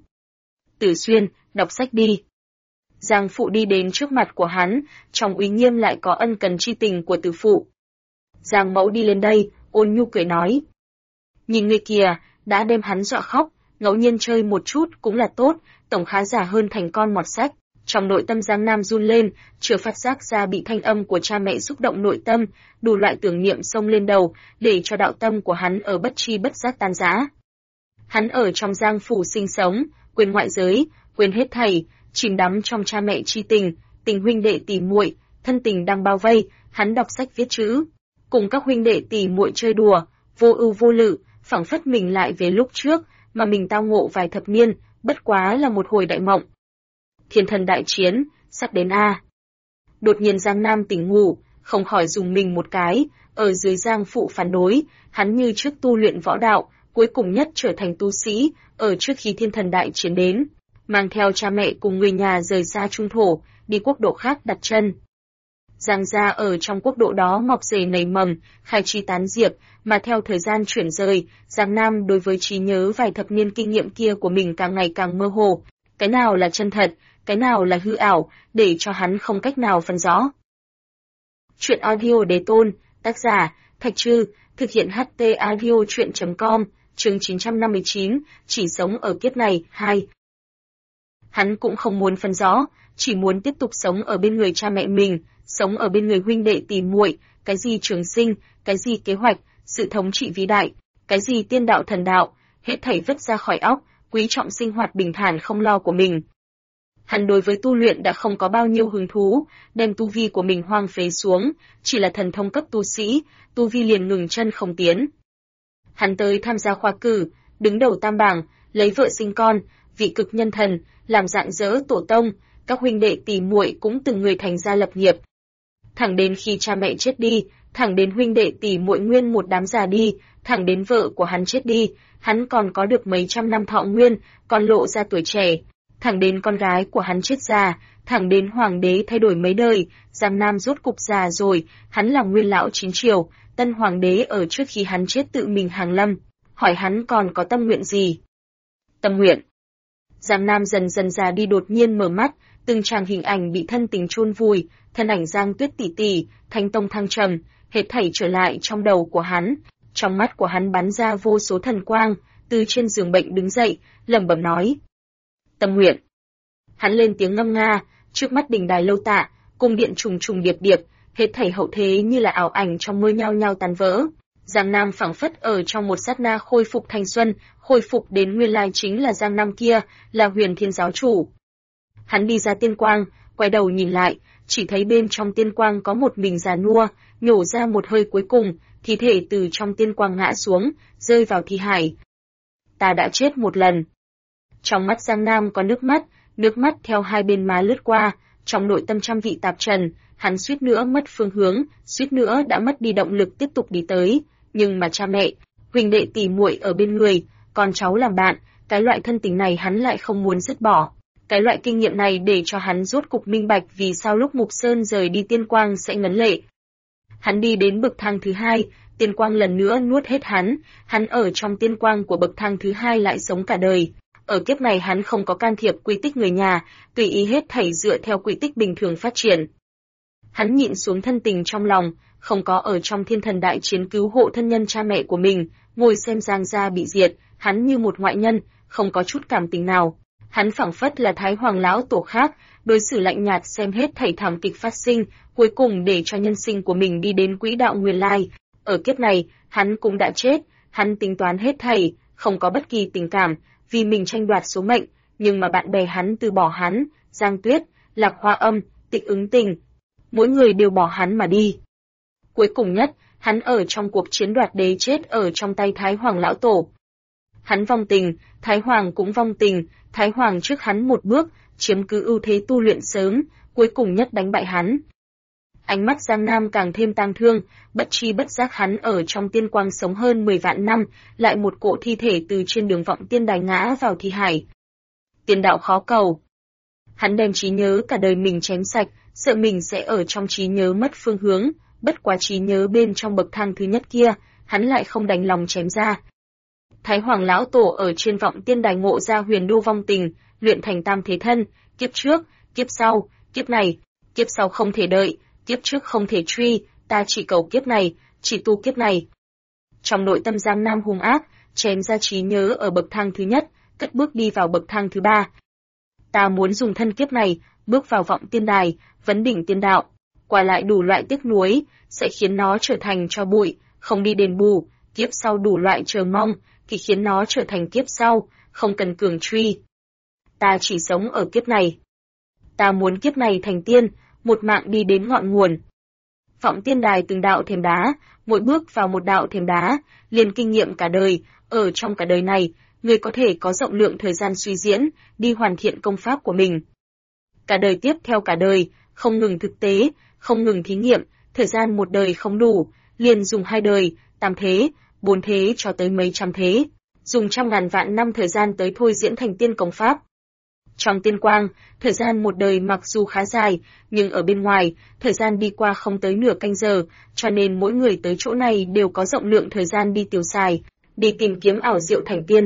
Tử Xuyên, đọc sách đi. Giang phụ đi đến trước mặt của hắn, trong uy nghiêm lại có ân cần chi tình của tử phụ. Giang mẫu đi lên đây, ôn nhu cười nói. Nhìn người kìa, đã đem hắn dọa khóc, ngẫu nhiên chơi một chút cũng là tốt, tổng khá giả hơn thành con mọt sách. Trong nội tâm Giang Nam run lên, chưa phát giác ra bị thanh âm của cha mẹ xúc động nội tâm, đủ loại tưởng niệm xông lên đầu, để cho đạo tâm của hắn ở bất tri bất giác tan rã. Hắn ở trong Giang phủ sinh sống, quên ngoại giới, quên hết thảy, chìm đắm trong cha mẹ chi tình, tình huynh đệ tỷ muội, thân tình đang bao vây, hắn đọc sách viết chữ, cùng các huynh đệ tỷ muội chơi đùa, vô ưu vô lự, phảng phất mình lại về lúc trước, mà mình tao ngộ vài thập niên, bất quá là một hồi đại mộng. Thiên thần đại chiến, sắp đến a. Đột nhiên Giang Nam tỉnh ngủ, không khỏi dùng mình một cái, ở dưới Giang phụ phản đối, hắn như trước tu luyện võ đạo, cuối cùng nhất trở thành tu sĩ, ở trước khi thiên thần đại chiến đến, mang theo cha mẹ cùng người nhà rời xa trung thổ, đi quốc độ khác đặt chân. Giang gia ở trong quốc độ đó mọc rễ nảy mầm, khai chi tán diệp, mà theo thời gian chuyển rời, Giang Nam đối với trí nhớ vài thập niên kinh nghiệm kia của mình càng ngày càng mơ hồ, cái nào là chân thật, cái nào là hư ảo, để cho hắn không cách nào phân rõ. Chuyện audio Đế Tôn, tác giả, Thạch Trư, thực hiện HT audio truyện.com, chương 959, chỉ sống ở kiếp này, 2. Hắn cũng không muốn phân rõ, chỉ muốn tiếp tục sống ở bên người cha mẹ mình, sống ở bên người huynh đệ tỷ muội, cái gì trường sinh, cái gì kế hoạch, sự thống trị vĩ đại, cái gì tiên đạo thần đạo, hết thảy vứt ra khỏi óc, quý trọng sinh hoạt bình thản không lo của mình. Hắn đối với tu luyện đã không có bao nhiêu hứng thú, đem tu vi của mình hoang phế xuống, chỉ là thần thông cấp tu sĩ, tu vi liền ngừng chân không tiến. Hắn tới tham gia khoa cử, đứng đầu tam bảng, lấy vợ sinh con, vị cực nhân thần, làm rạng rỡ tổ tông, các huynh đệ tỷ muội cũng từng người thành gia lập nghiệp. Thẳng đến khi cha mẹ chết đi, thẳng đến huynh đệ tỷ muội nguyên một đám già đi, thẳng đến vợ của hắn chết đi, hắn còn có được mấy trăm năm thọ nguyên, còn lộ ra tuổi trẻ. Thẳng đến con gái của hắn chết già, thẳng đến hoàng đế thay đổi mấy đời, Giang Nam rốt cục già rồi, hắn là nguyên lão chín triều, tân hoàng đế ở trước khi hắn chết tự mình hàng lâm, hỏi hắn còn có tâm nguyện gì. Tâm nguyện. Giang Nam dần dần già đi đột nhiên mở mắt, từng tràng hình ảnh bị thân tình chôn vùi, thân ảnh Giang Tuyết tỷ tỷ, thanh tông thăng trầm, hết thảy trở lại trong đầu của hắn, trong mắt của hắn bắn ra vô số thần quang, từ trên giường bệnh đứng dậy, lẩm bẩm nói. Tâm nguyện. Hắn lên tiếng ngâm nga, trước mắt đỉnh đài lâu tạ, cung điện trùng trùng điệp điệp, hết thảy hậu thế như là ảo ảnh trong mơ nhao nhao tan vỡ. Giang Nam phảng phất ở trong một sát na khôi phục thanh xuân, khôi phục đến nguyên lai chính là Giang Nam kia, là Huyền Thiên giáo chủ. Hắn đi ra tiên quang, quay đầu nhìn lại, chỉ thấy bên trong tiên quang có một mình già nua, nhổ ra một hơi cuối cùng, thi thể từ trong tiên quang ngã xuống, rơi vào thi hải. Ta đã chết một lần. Trong mắt Giang Nam có nước mắt theo hai bên má lướt qua, trong nội tâm trăm vị tạp trần, hắn suýt nữa mất phương hướng, suýt nữa đã mất đi động lực tiếp tục đi tới, nhưng mà cha mẹ, huynh đệ tỷ muội ở bên người, con cháu làm bạn, cái loại thân tình này hắn lại không muốn dứt bỏ. Cái loại kinh nghiệm này để cho hắn rốt cục minh bạch vì sao lúc Mục Sơn rời đi tiên quang sẽ ngấn lệ. Hắn đi đến bậc thang thứ hai, tiên quang lần nữa nuốt hết hắn ở trong tiên quang của bậc thang thứ hai lại sống cả đời. Ở kiếp này hắn không có can thiệp quy tích người nhà, tùy ý hết thảy dựa theo quy tích bình thường phát triển. Hắn nhịn xuống thân tình trong lòng, không có ở trong thiên thần đại chiến cứu hộ thân nhân cha mẹ của mình, ngồi xem Giang gia bị diệt, hắn như một ngoại nhân, không có chút cảm tình nào. Hắn phảng phất là Thái Hoàng lão tổ khác, đối xử lạnh nhạt xem hết thảy thảm kịch phát sinh, cuối cùng để cho nhân sinh của mình đi đến quỹ đạo nguyên lai. Ở kiếp này, hắn cũng đã chết, hắn tính toán hết thảy, không có bất kỳ tình cảm, vì mình tranh đoạt số mệnh, nhưng mà bạn bè hắn từ bỏ hắn, Giang Tuyết, Lạc Hoa Âm, Tịch Ứng Tình, mỗi người đều bỏ hắn mà đi. Cuối cùng nhất, hắn ở trong cuộc chiến đoạt đế chết ở trong tay Thái Hoàng lão tổ. Hắn vong tình, Thái Hoàng cũng vong tình, Thái Hoàng trước hắn một bước, chiếm cứ ưu thế tu luyện sớm, cuối cùng nhất đánh bại hắn. Ánh mắt Giang Nam càng thêm tang thương, bất tri bất giác hắn ở trong tiên quang sống hơn 10 vạn năm, lại một cỗ thi thể từ trên đường vọng tiên đài ngã vào thi hải. Tiên đạo khó cầu. Hắn đem trí nhớ cả đời mình chém sạch, sợ mình sẽ ở trong trí nhớ mất phương hướng, bất quá trí nhớ bên trong bậc thang thứ nhất kia, hắn lại không đành lòng chém ra. Thái Hoàng lão tổ ở trên vọng tiên đài ngộ ra huyền đô vong tình, luyện thành tam thế thân, kiếp trước, kiếp sau, kiếp này, kiếp sau không thể đợi, kiếp trước không thể truy, ta chỉ cầu kiếp này, chỉ tu kiếp này. Trong nội tâm Giang Nam hung ác, chém ra trí nhớ ở bậc thang thứ nhất, cất bước đi vào bậc thang thứ ba. Ta muốn dùng thân kiếp này, bước vào vọng tiên đài, vấn đỉnh tiên đạo, qua lại đủ loại tiếc nuối, sẽ khiến nó trở thành tro bụi, không đi đền bù, kiếp sau đủ loại chờ mong, thì khiến nó trở thành kiếp sau, không cần cường truy. Ta chỉ sống ở kiếp này. Ta muốn kiếp này thành tiên, một mạng đi đến ngọn nguồn. Vọng tiên đài từng đạo thềm đá, mỗi bước vào một đạo thềm đá, liền kinh nghiệm cả đời, ở trong cả đời này, người có thể có rộng lượng thời gian suy diễn, đi hoàn thiện công pháp của mình. Cả đời tiếp theo cả đời, không ngừng thực tế, không ngừng thí nghiệm, thời gian một đời không đủ, liền dùng 2 đời, 8 thế, 4 thế cho tới mấy trăm thế, dùng trăm ngàn vạn năm thời gian tới thôi diễn thành tiên công pháp. Trong tiên quang, thời gian một đời mặc dù khá dài, nhưng ở bên ngoài, thời gian đi qua không tới nửa canh giờ, cho nên mỗi người tới chỗ này đều có rộng lượng thời gian đi tiêu xài, đi tìm kiếm ảo diệu thành tiên.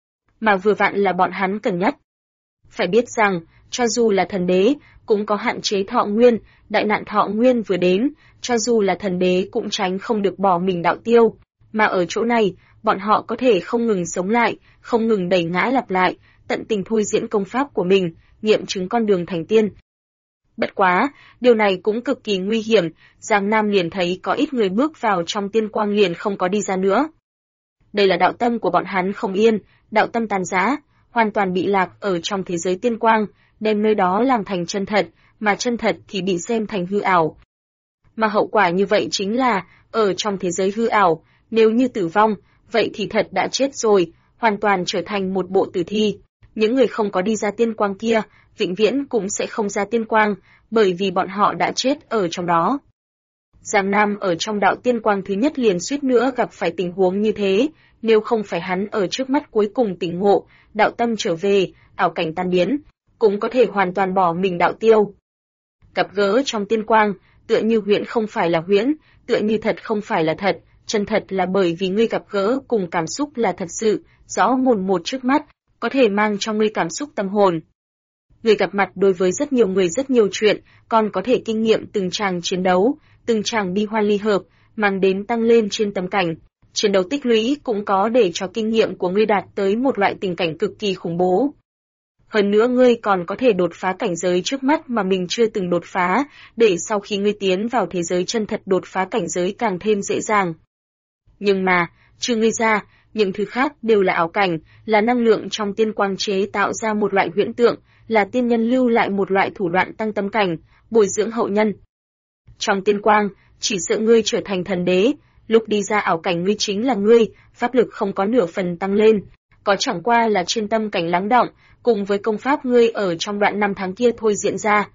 Mà vừa vặn là bọn hắn cần nhất. Phải biết rằng, cho dù là thần đế, cũng có hạn chế thọ nguyên, đại nạn thọ nguyên vừa đến, cho dù là thần đế cũng tránh không được bỏ mình đạo tiêu. Mà ở chỗ này, bọn họ có thể không ngừng sống lại, không ngừng đẩy ngã lặp lại, tận tình thôi diễn công pháp của mình, nghiệm chứng con đường thành tiên. Bất quá, điều này cũng cực kỳ nguy hiểm, Giang Nam liền thấy có ít người bước vào trong tiên quang liền không có đi ra nữa. Đây là đạo tâm của bọn hắn không yên, đạo tâm tàn rã, hoàn toàn bị lạc ở trong thế giới tiên quang, đem nơi đó làm thành chân thật, mà chân thật thì bị xem thành hư ảo. Mà hậu quả như vậy chính là, ở trong thế giới hư ảo, nếu như tử vong, vậy thì thật đã chết rồi, hoàn toàn trở thành một bộ tử thi. Những người không có đi ra tiên quang kia, vĩnh viễn cũng sẽ không ra tiên quang, bởi vì bọn họ đã chết ở trong đó. Giang Nam ở trong đạo tiên quang thứ nhất liền suýt nữa gặp phải tình huống như thế, nếu không phải hắn ở trước mắt cuối cùng tỉnh ngộ, đạo tâm trở về, ảo cảnh tan biến, cũng có thể hoàn toàn bỏ mình đạo tiêu. Gặp gỡ trong tiên quang, tựa như huyễn không phải là huyễn, tựa như thật không phải là thật, chân thật là bởi vì ngươi gặp gỡ cùng cảm xúc là thật sự, rõ mồn một trước mắt, có thể mang cho ngươi cảm xúc tâm hồn. Người gặp mặt đối với rất nhiều người rất nhiều chuyện, còn có thể kinh nghiệm từng tràng chiến đấu, từng tràng bi hoan ly hợp, mang đến tăng lên trên tầm cảnh. Chiến đấu tích lũy cũng có để cho kinh nghiệm của ngươi đạt tới một loại tình cảnh cực kỳ khủng bố. Hơn nữa ngươi còn có thể đột phá cảnh giới trước mắt mà mình chưa từng đột phá, để sau khi ngươi tiến vào thế giới chân thật đột phá cảnh giới càng thêm dễ dàng. Nhưng mà, trừ ngươi ra, những thứ khác đều là ảo cảnh, là năng lượng trong tiên quang chế tạo ra một loại huyễn tượng, là tiên nhân lưu lại một loại thủ đoạn tăng tâm cảnh, bồi dưỡng hậu nhân. Trong tiên quang, chỉ sợ ngươi trở thành thần đế, lúc đi ra ảo cảnh ngươi chính là ngươi, pháp lực không có nửa phần tăng lên, có chẳng qua là trên tâm cảnh lắng đọng, cùng với công pháp ngươi ở trong đoạn năm tháng kia thôi diễn ra.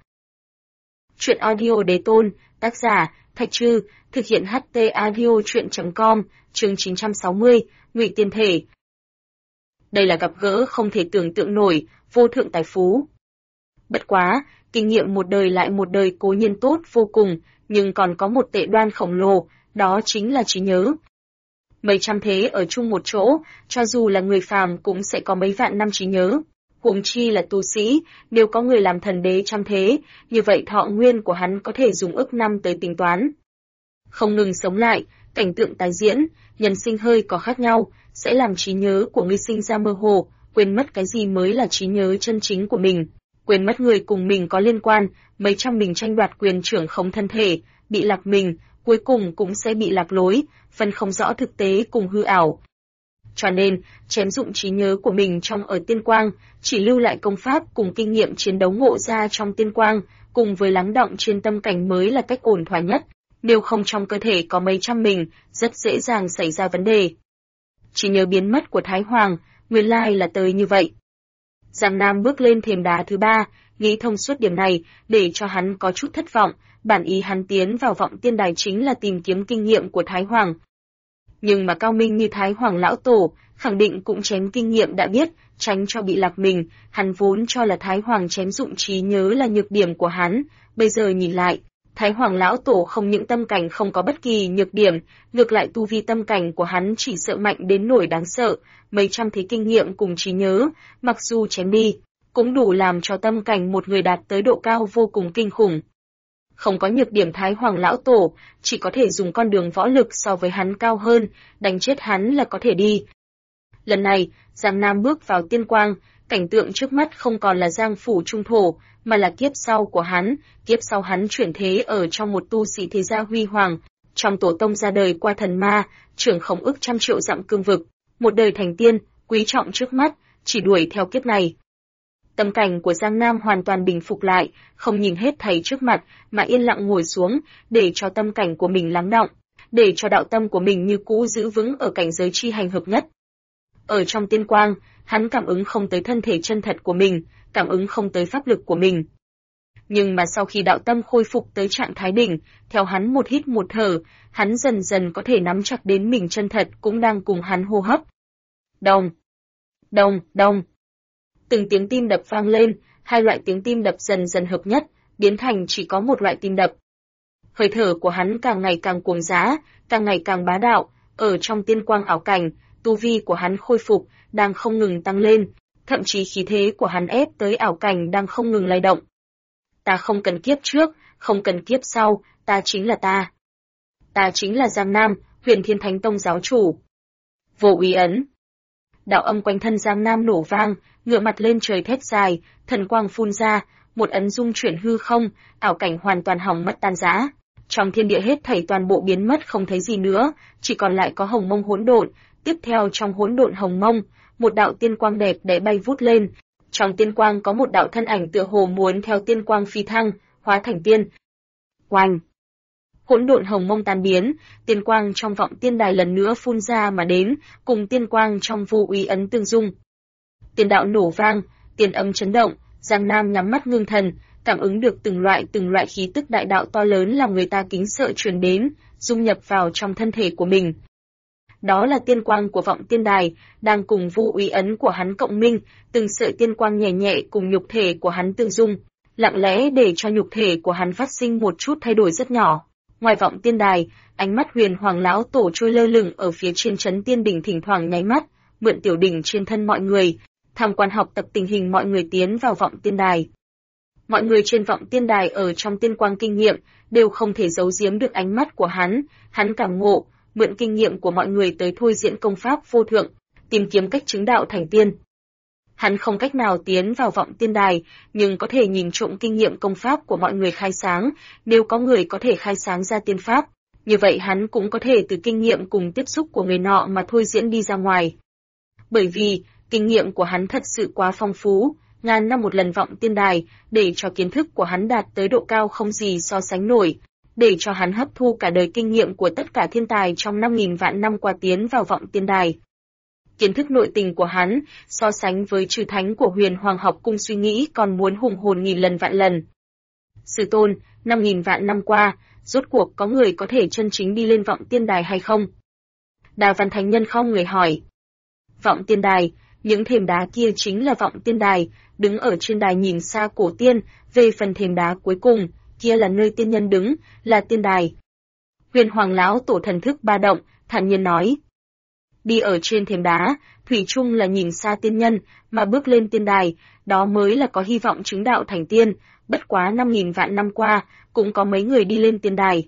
Chuyện audio Đế Tôn, tác giả, Thạch Trư, thực hiện HT Audio Chuyện.com, chương 960, Ngụy Tiên Thể. Đây là gặp gỡ không thể tưởng tượng nổi, vô thượng tài phú. Bất quá, kinh nghiệm một đời lại một đời cố nhiên tốt vô cùng, nhưng còn có một tệ đoan khổng lồ, đó chính là trí nhớ. Mấy trăm thế ở chung một chỗ, cho dù là người phàm cũng sẽ có mấy vạn năm trí nhớ. Huống chi là tu sĩ, nếu có người làm thần đế trăm thế, như vậy thọ nguyên của hắn có thể dùng ức năm tới tính toán. Không ngừng sống lại, cảnh tượng tái diễn, nhân sinh hơi có khác nhau, sẽ làm trí nhớ của ngươi sinh ra mơ hồ, quên mất cái gì mới là trí nhớ chân chính của mình, quên mất người cùng mình có liên quan, mấy trăm mình tranh đoạt quyền trưởng khống thân thể, bị lạc mình, cuối cùng cũng sẽ bị lạc lối, phân không rõ thực tế cùng hư ảo. Cho nên, chém dụng trí nhớ của mình trong ở tiên quang, chỉ lưu lại công pháp cùng kinh nghiệm chiến đấu ngộ ra trong tiên quang, cùng với lắng đọng trên tâm cảnh mới là cách ổn thỏa nhất, nếu không trong cơ thể có mấy trăm mình, rất dễ dàng xảy ra vấn đề. Trí nhớ biến mất của Thái Hoàng, nguyên lai là tới như vậy. Giang Nam bước lên thềm đá thứ ba, nghĩ thông suốt điểm này, để cho hắn có chút thất vọng, bản ý hắn tiến vào vọng tiên đài chính là tìm kiếm kinh nghiệm của Thái Hoàng. Nhưng mà cao minh như Thái Hoàng lão tổ, khẳng định cũng chém kinh nghiệm đã biết, tránh cho bị lạc mình, hắn vốn cho là Thái Hoàng chém dụng trí nhớ là nhược điểm của hắn, bây giờ nhìn lại, Thái Hoàng lão tổ không những tâm cảnh không có bất kỳ nhược điểm, ngược lại tu vi tâm cảnh của hắn chỉ sợ mạnh đến nỗi đáng sợ, mấy trăm thế kinh nghiệm cùng trí nhớ, mặc dù chém đi, cũng đủ làm cho tâm cảnh một người đạt tới độ cao vô cùng kinh khủng. Không có nhược điểm Thái Hoàng lão tổ, chỉ có thể dùng con đường võ lực so với hắn cao hơn, đánh chết hắn là có thể đi. Lần này, Giang Nam bước vào tiên quang, cảnh tượng trước mắt không còn là Giang phủ trung thổ, mà là kiếp sau của hắn, kiếp sau hắn chuyển thế ở trong một tu sĩ thế gia huy hoàng, trong tổ tông ra đời qua thần ma, trưởng khống ức trăm triệu dặm cương vực, một đời thành tiên, quý trọng trước mắt, chỉ đuổi theo kiếp này. Tâm cảnh của Giang Nam hoàn toàn bình phục lại, không nhìn hết thảy trước mặt, mà yên lặng ngồi xuống, để cho tâm cảnh của mình lắng đọng, để cho đạo tâm của mình như cũ giữ vững ở cảnh giới chi hành hợp nhất. Ở trong tiên quang, hắn cảm ứng không tới thân thể chân thật của mình, cảm ứng không tới pháp lực của mình. Nhưng mà sau khi đạo tâm khôi phục tới trạng thái đỉnh, theo hắn một hít một thở, hắn dần dần có thể nắm chặt đến mình chân thật cũng đang cùng hắn hô hấp. Đồng, đồng, đồng. Từng tiếng tim đập vang lên, hai loại tiếng tim đập dần dần hợp nhất, biến thành chỉ có một loại tim đập. Hơi thở của hắn càng ngày càng cuồng dã, càng ngày càng bá đạo, ở trong tiên quang ảo cảnh, tu vi của hắn khôi phục, đang không ngừng tăng lên, thậm chí khí thế của hắn ép tới ảo cảnh đang không ngừng lay động. Ta không cần kiếp trước, không cần kiếp sau, ta chính là ta. Ta chính là Giang Nam, Huyền Thiên Thánh Tông giáo chủ. Vô Úy ấn. Đạo âm quanh thân Giang Nam nổ vang, ngửa mặt lên trời thét dài, thần quang phun ra, một ấn dung chuyển hư không, ảo cảnh hoàn toàn hỏng mất tan rã. Trong thiên địa hết thảy toàn bộ biến mất không thấy gì nữa, chỉ còn lại có hồng mông hỗn độn. Tiếp theo trong hỗn độn hồng mông, một đạo tiên quang đẹp đẽ bay vút lên. Trong tiên quang có một đạo thân ảnh tựa hồ muốn theo tiên quang phi thăng, hóa thành tiên. Oanh! Hỗn độn hồng mông tan biến, tiên quang trong vọng tiên đài lần nữa phun ra mà đến, cùng tiên quang trong Vô Úy ấn tương dung. Tiên đạo nổ vang, tiên âm chấn động, Giang Nam nhắm mắt ngưng thần, cảm ứng được từng loại khí tức đại đạo to lớn làm người ta kính sợ truyền đến, dung nhập vào trong thân thể của mình. Đó là tiên quang của vọng tiên đài, đang cùng Vô Úy ấn của hắn cộng minh, từng sợi tiên quang nhẹ nhẹ cùng nhục thể của hắn tương dung, lặng lẽ để cho nhục thể của hắn phát sinh một chút thay đổi rất nhỏ. Ngoài vọng tiên đài, ánh mắt Huyền Hoàng lão tổ trôi lơ lửng ở phía trên trấn tiên đỉnh thỉnh thoảng nháy mắt, mượn tiểu đỉnh trên thân mọi người, tham quan học tập tình hình mọi người tiến vào vọng tiên đài. Mọi người trên vọng tiên đài ở trong tiên quang kinh nghiệm đều không thể giấu giếm được ánh mắt của hắn cảm ngộ, mượn kinh nghiệm của mọi người tới thôi diễn công pháp vô thượng, tìm kiếm cách chứng đạo thành tiên. Hắn không cách nào tiến vào vọng tiên đài, nhưng có thể nhìn trộm kinh nghiệm công pháp của mọi người khai sáng, nếu có người có thể khai sáng ra tiên pháp, như vậy hắn cũng có thể từ kinh nghiệm cùng tiếp xúc của người nọ mà thôi diễn đi ra ngoài. Bởi vì, kinh nghiệm của hắn thật sự quá phong phú, ngàn năm một lần vọng tiên đài, để cho kiến thức của hắn đạt tới độ cao không gì so sánh nổi, để cho hắn hấp thu cả đời kinh nghiệm của tất cả thiên tài trong 5.000 vạn năm qua tiến vào vọng tiên đài. Kiến thức nội tình của hắn, so sánh với trừ thánh của Huyền Hoàng học cung suy nghĩ còn muốn hùng hồn nghìn lần vạn lần. Sư tôn, 5.000 vạn năm qua, rốt cuộc có người có thể chân chính đi lên vọng tiên đài hay không? Đà Văn Thánh Nhân không người hỏi. Vọng tiên đài, những thềm đá kia chính là vọng tiên đài, đứng ở trên đài nhìn xa cổ tiên, về phần thềm đá cuối cùng, kia là nơi tiên nhân đứng, là tiên đài. Huyền Hoàng lão tổ thần thức ba động, thản nhiên nói. Đi ở trên thềm đá, thủy chung là nhìn xa tiên nhân, mà bước lên tiên đài, đó mới là có hy vọng chứng đạo thành tiên, bất quá 5.000 vạn năm qua, cũng có mấy người đi lên tiên đài.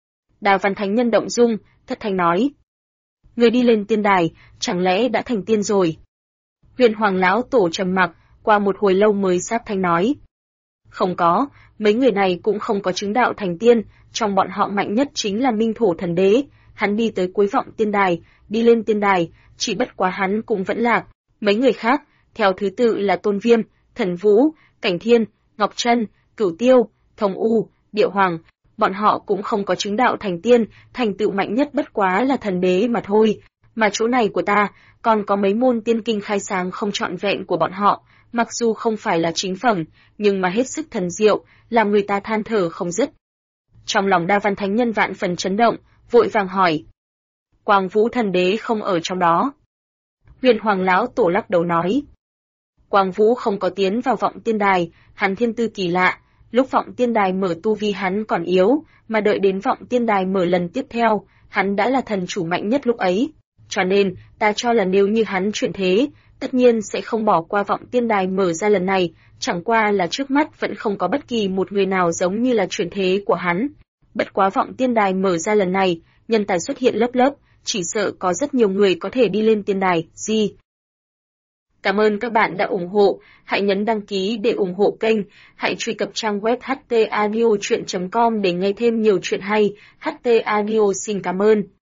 Đà Văn Thánh Nhân động dung, thất thanh nói. Người đi lên tiên đài, chẳng lẽ đã thành tiên rồi? Huyền Hoàng lão tổ trầm mặc, qua một hồi lâu mới sáp thanh nói. Không có, mấy người này cũng không có chứng đạo thành tiên, trong bọn họ mạnh nhất chính là Minh Thổ Thần Đế, hắn đi tới cuối vọng tiên đài, đi lên tiên đài, chỉ bất quá hắn cũng vẫn lạc, mấy người khác, theo thứ tự là Tôn Viêm, Thần Vũ, Cảnh Thiên, Ngọc Trân, Cửu Tiêu, Thông U, Điệu Hoàng, bọn họ cũng không có chứng đạo thành tiên, thành tựu mạnh nhất bất quá là thần đế mà thôi, mà chỗ này của ta, còn có mấy môn tiên kinh khai sáng không trọn vẹn của bọn họ, mặc dù không phải là chính phẩm, nhưng mà hết sức thần diệu, làm người ta than thở không dứt. Trong lòng Đa Văn Thánh Nhân vạn phần chấn động, vội vàng hỏi. Quang Vũ Thần Đế không ở trong đó. Huyền Hoàng lão tổ lắc đầu nói. Quang Vũ không có tiến vào vọng tiên đài, hắn thiên tư kỳ lạ, lúc vọng tiên đài mở tu vi hắn còn yếu, mà đợi đến vọng tiên đài mở lần tiếp theo, hắn đã là thần chủ mạnh nhất lúc ấy. Cho nên, ta cho là nếu như hắn chuyển thế, tất nhiên sẽ không bỏ qua vọng tiên đài mở ra lần này, chẳng qua là trước mắt vẫn không có bất kỳ một người nào giống như là chuyển thế của hắn. Bất quá vọng tiên đài mở ra lần này, nhân tài xuất hiện lớp lớp, chỉ sợ có rất nhiều người có thể đi lên tiên đài, gì. Cảm ơn các bạn đã ủng hộ, hãy nhấn đăng ký để ủng hộ kênh, hãy truy cập trang web htaudio.com để nghe thêm nhiều chuyện hay, HT Audio xin cảm ơn.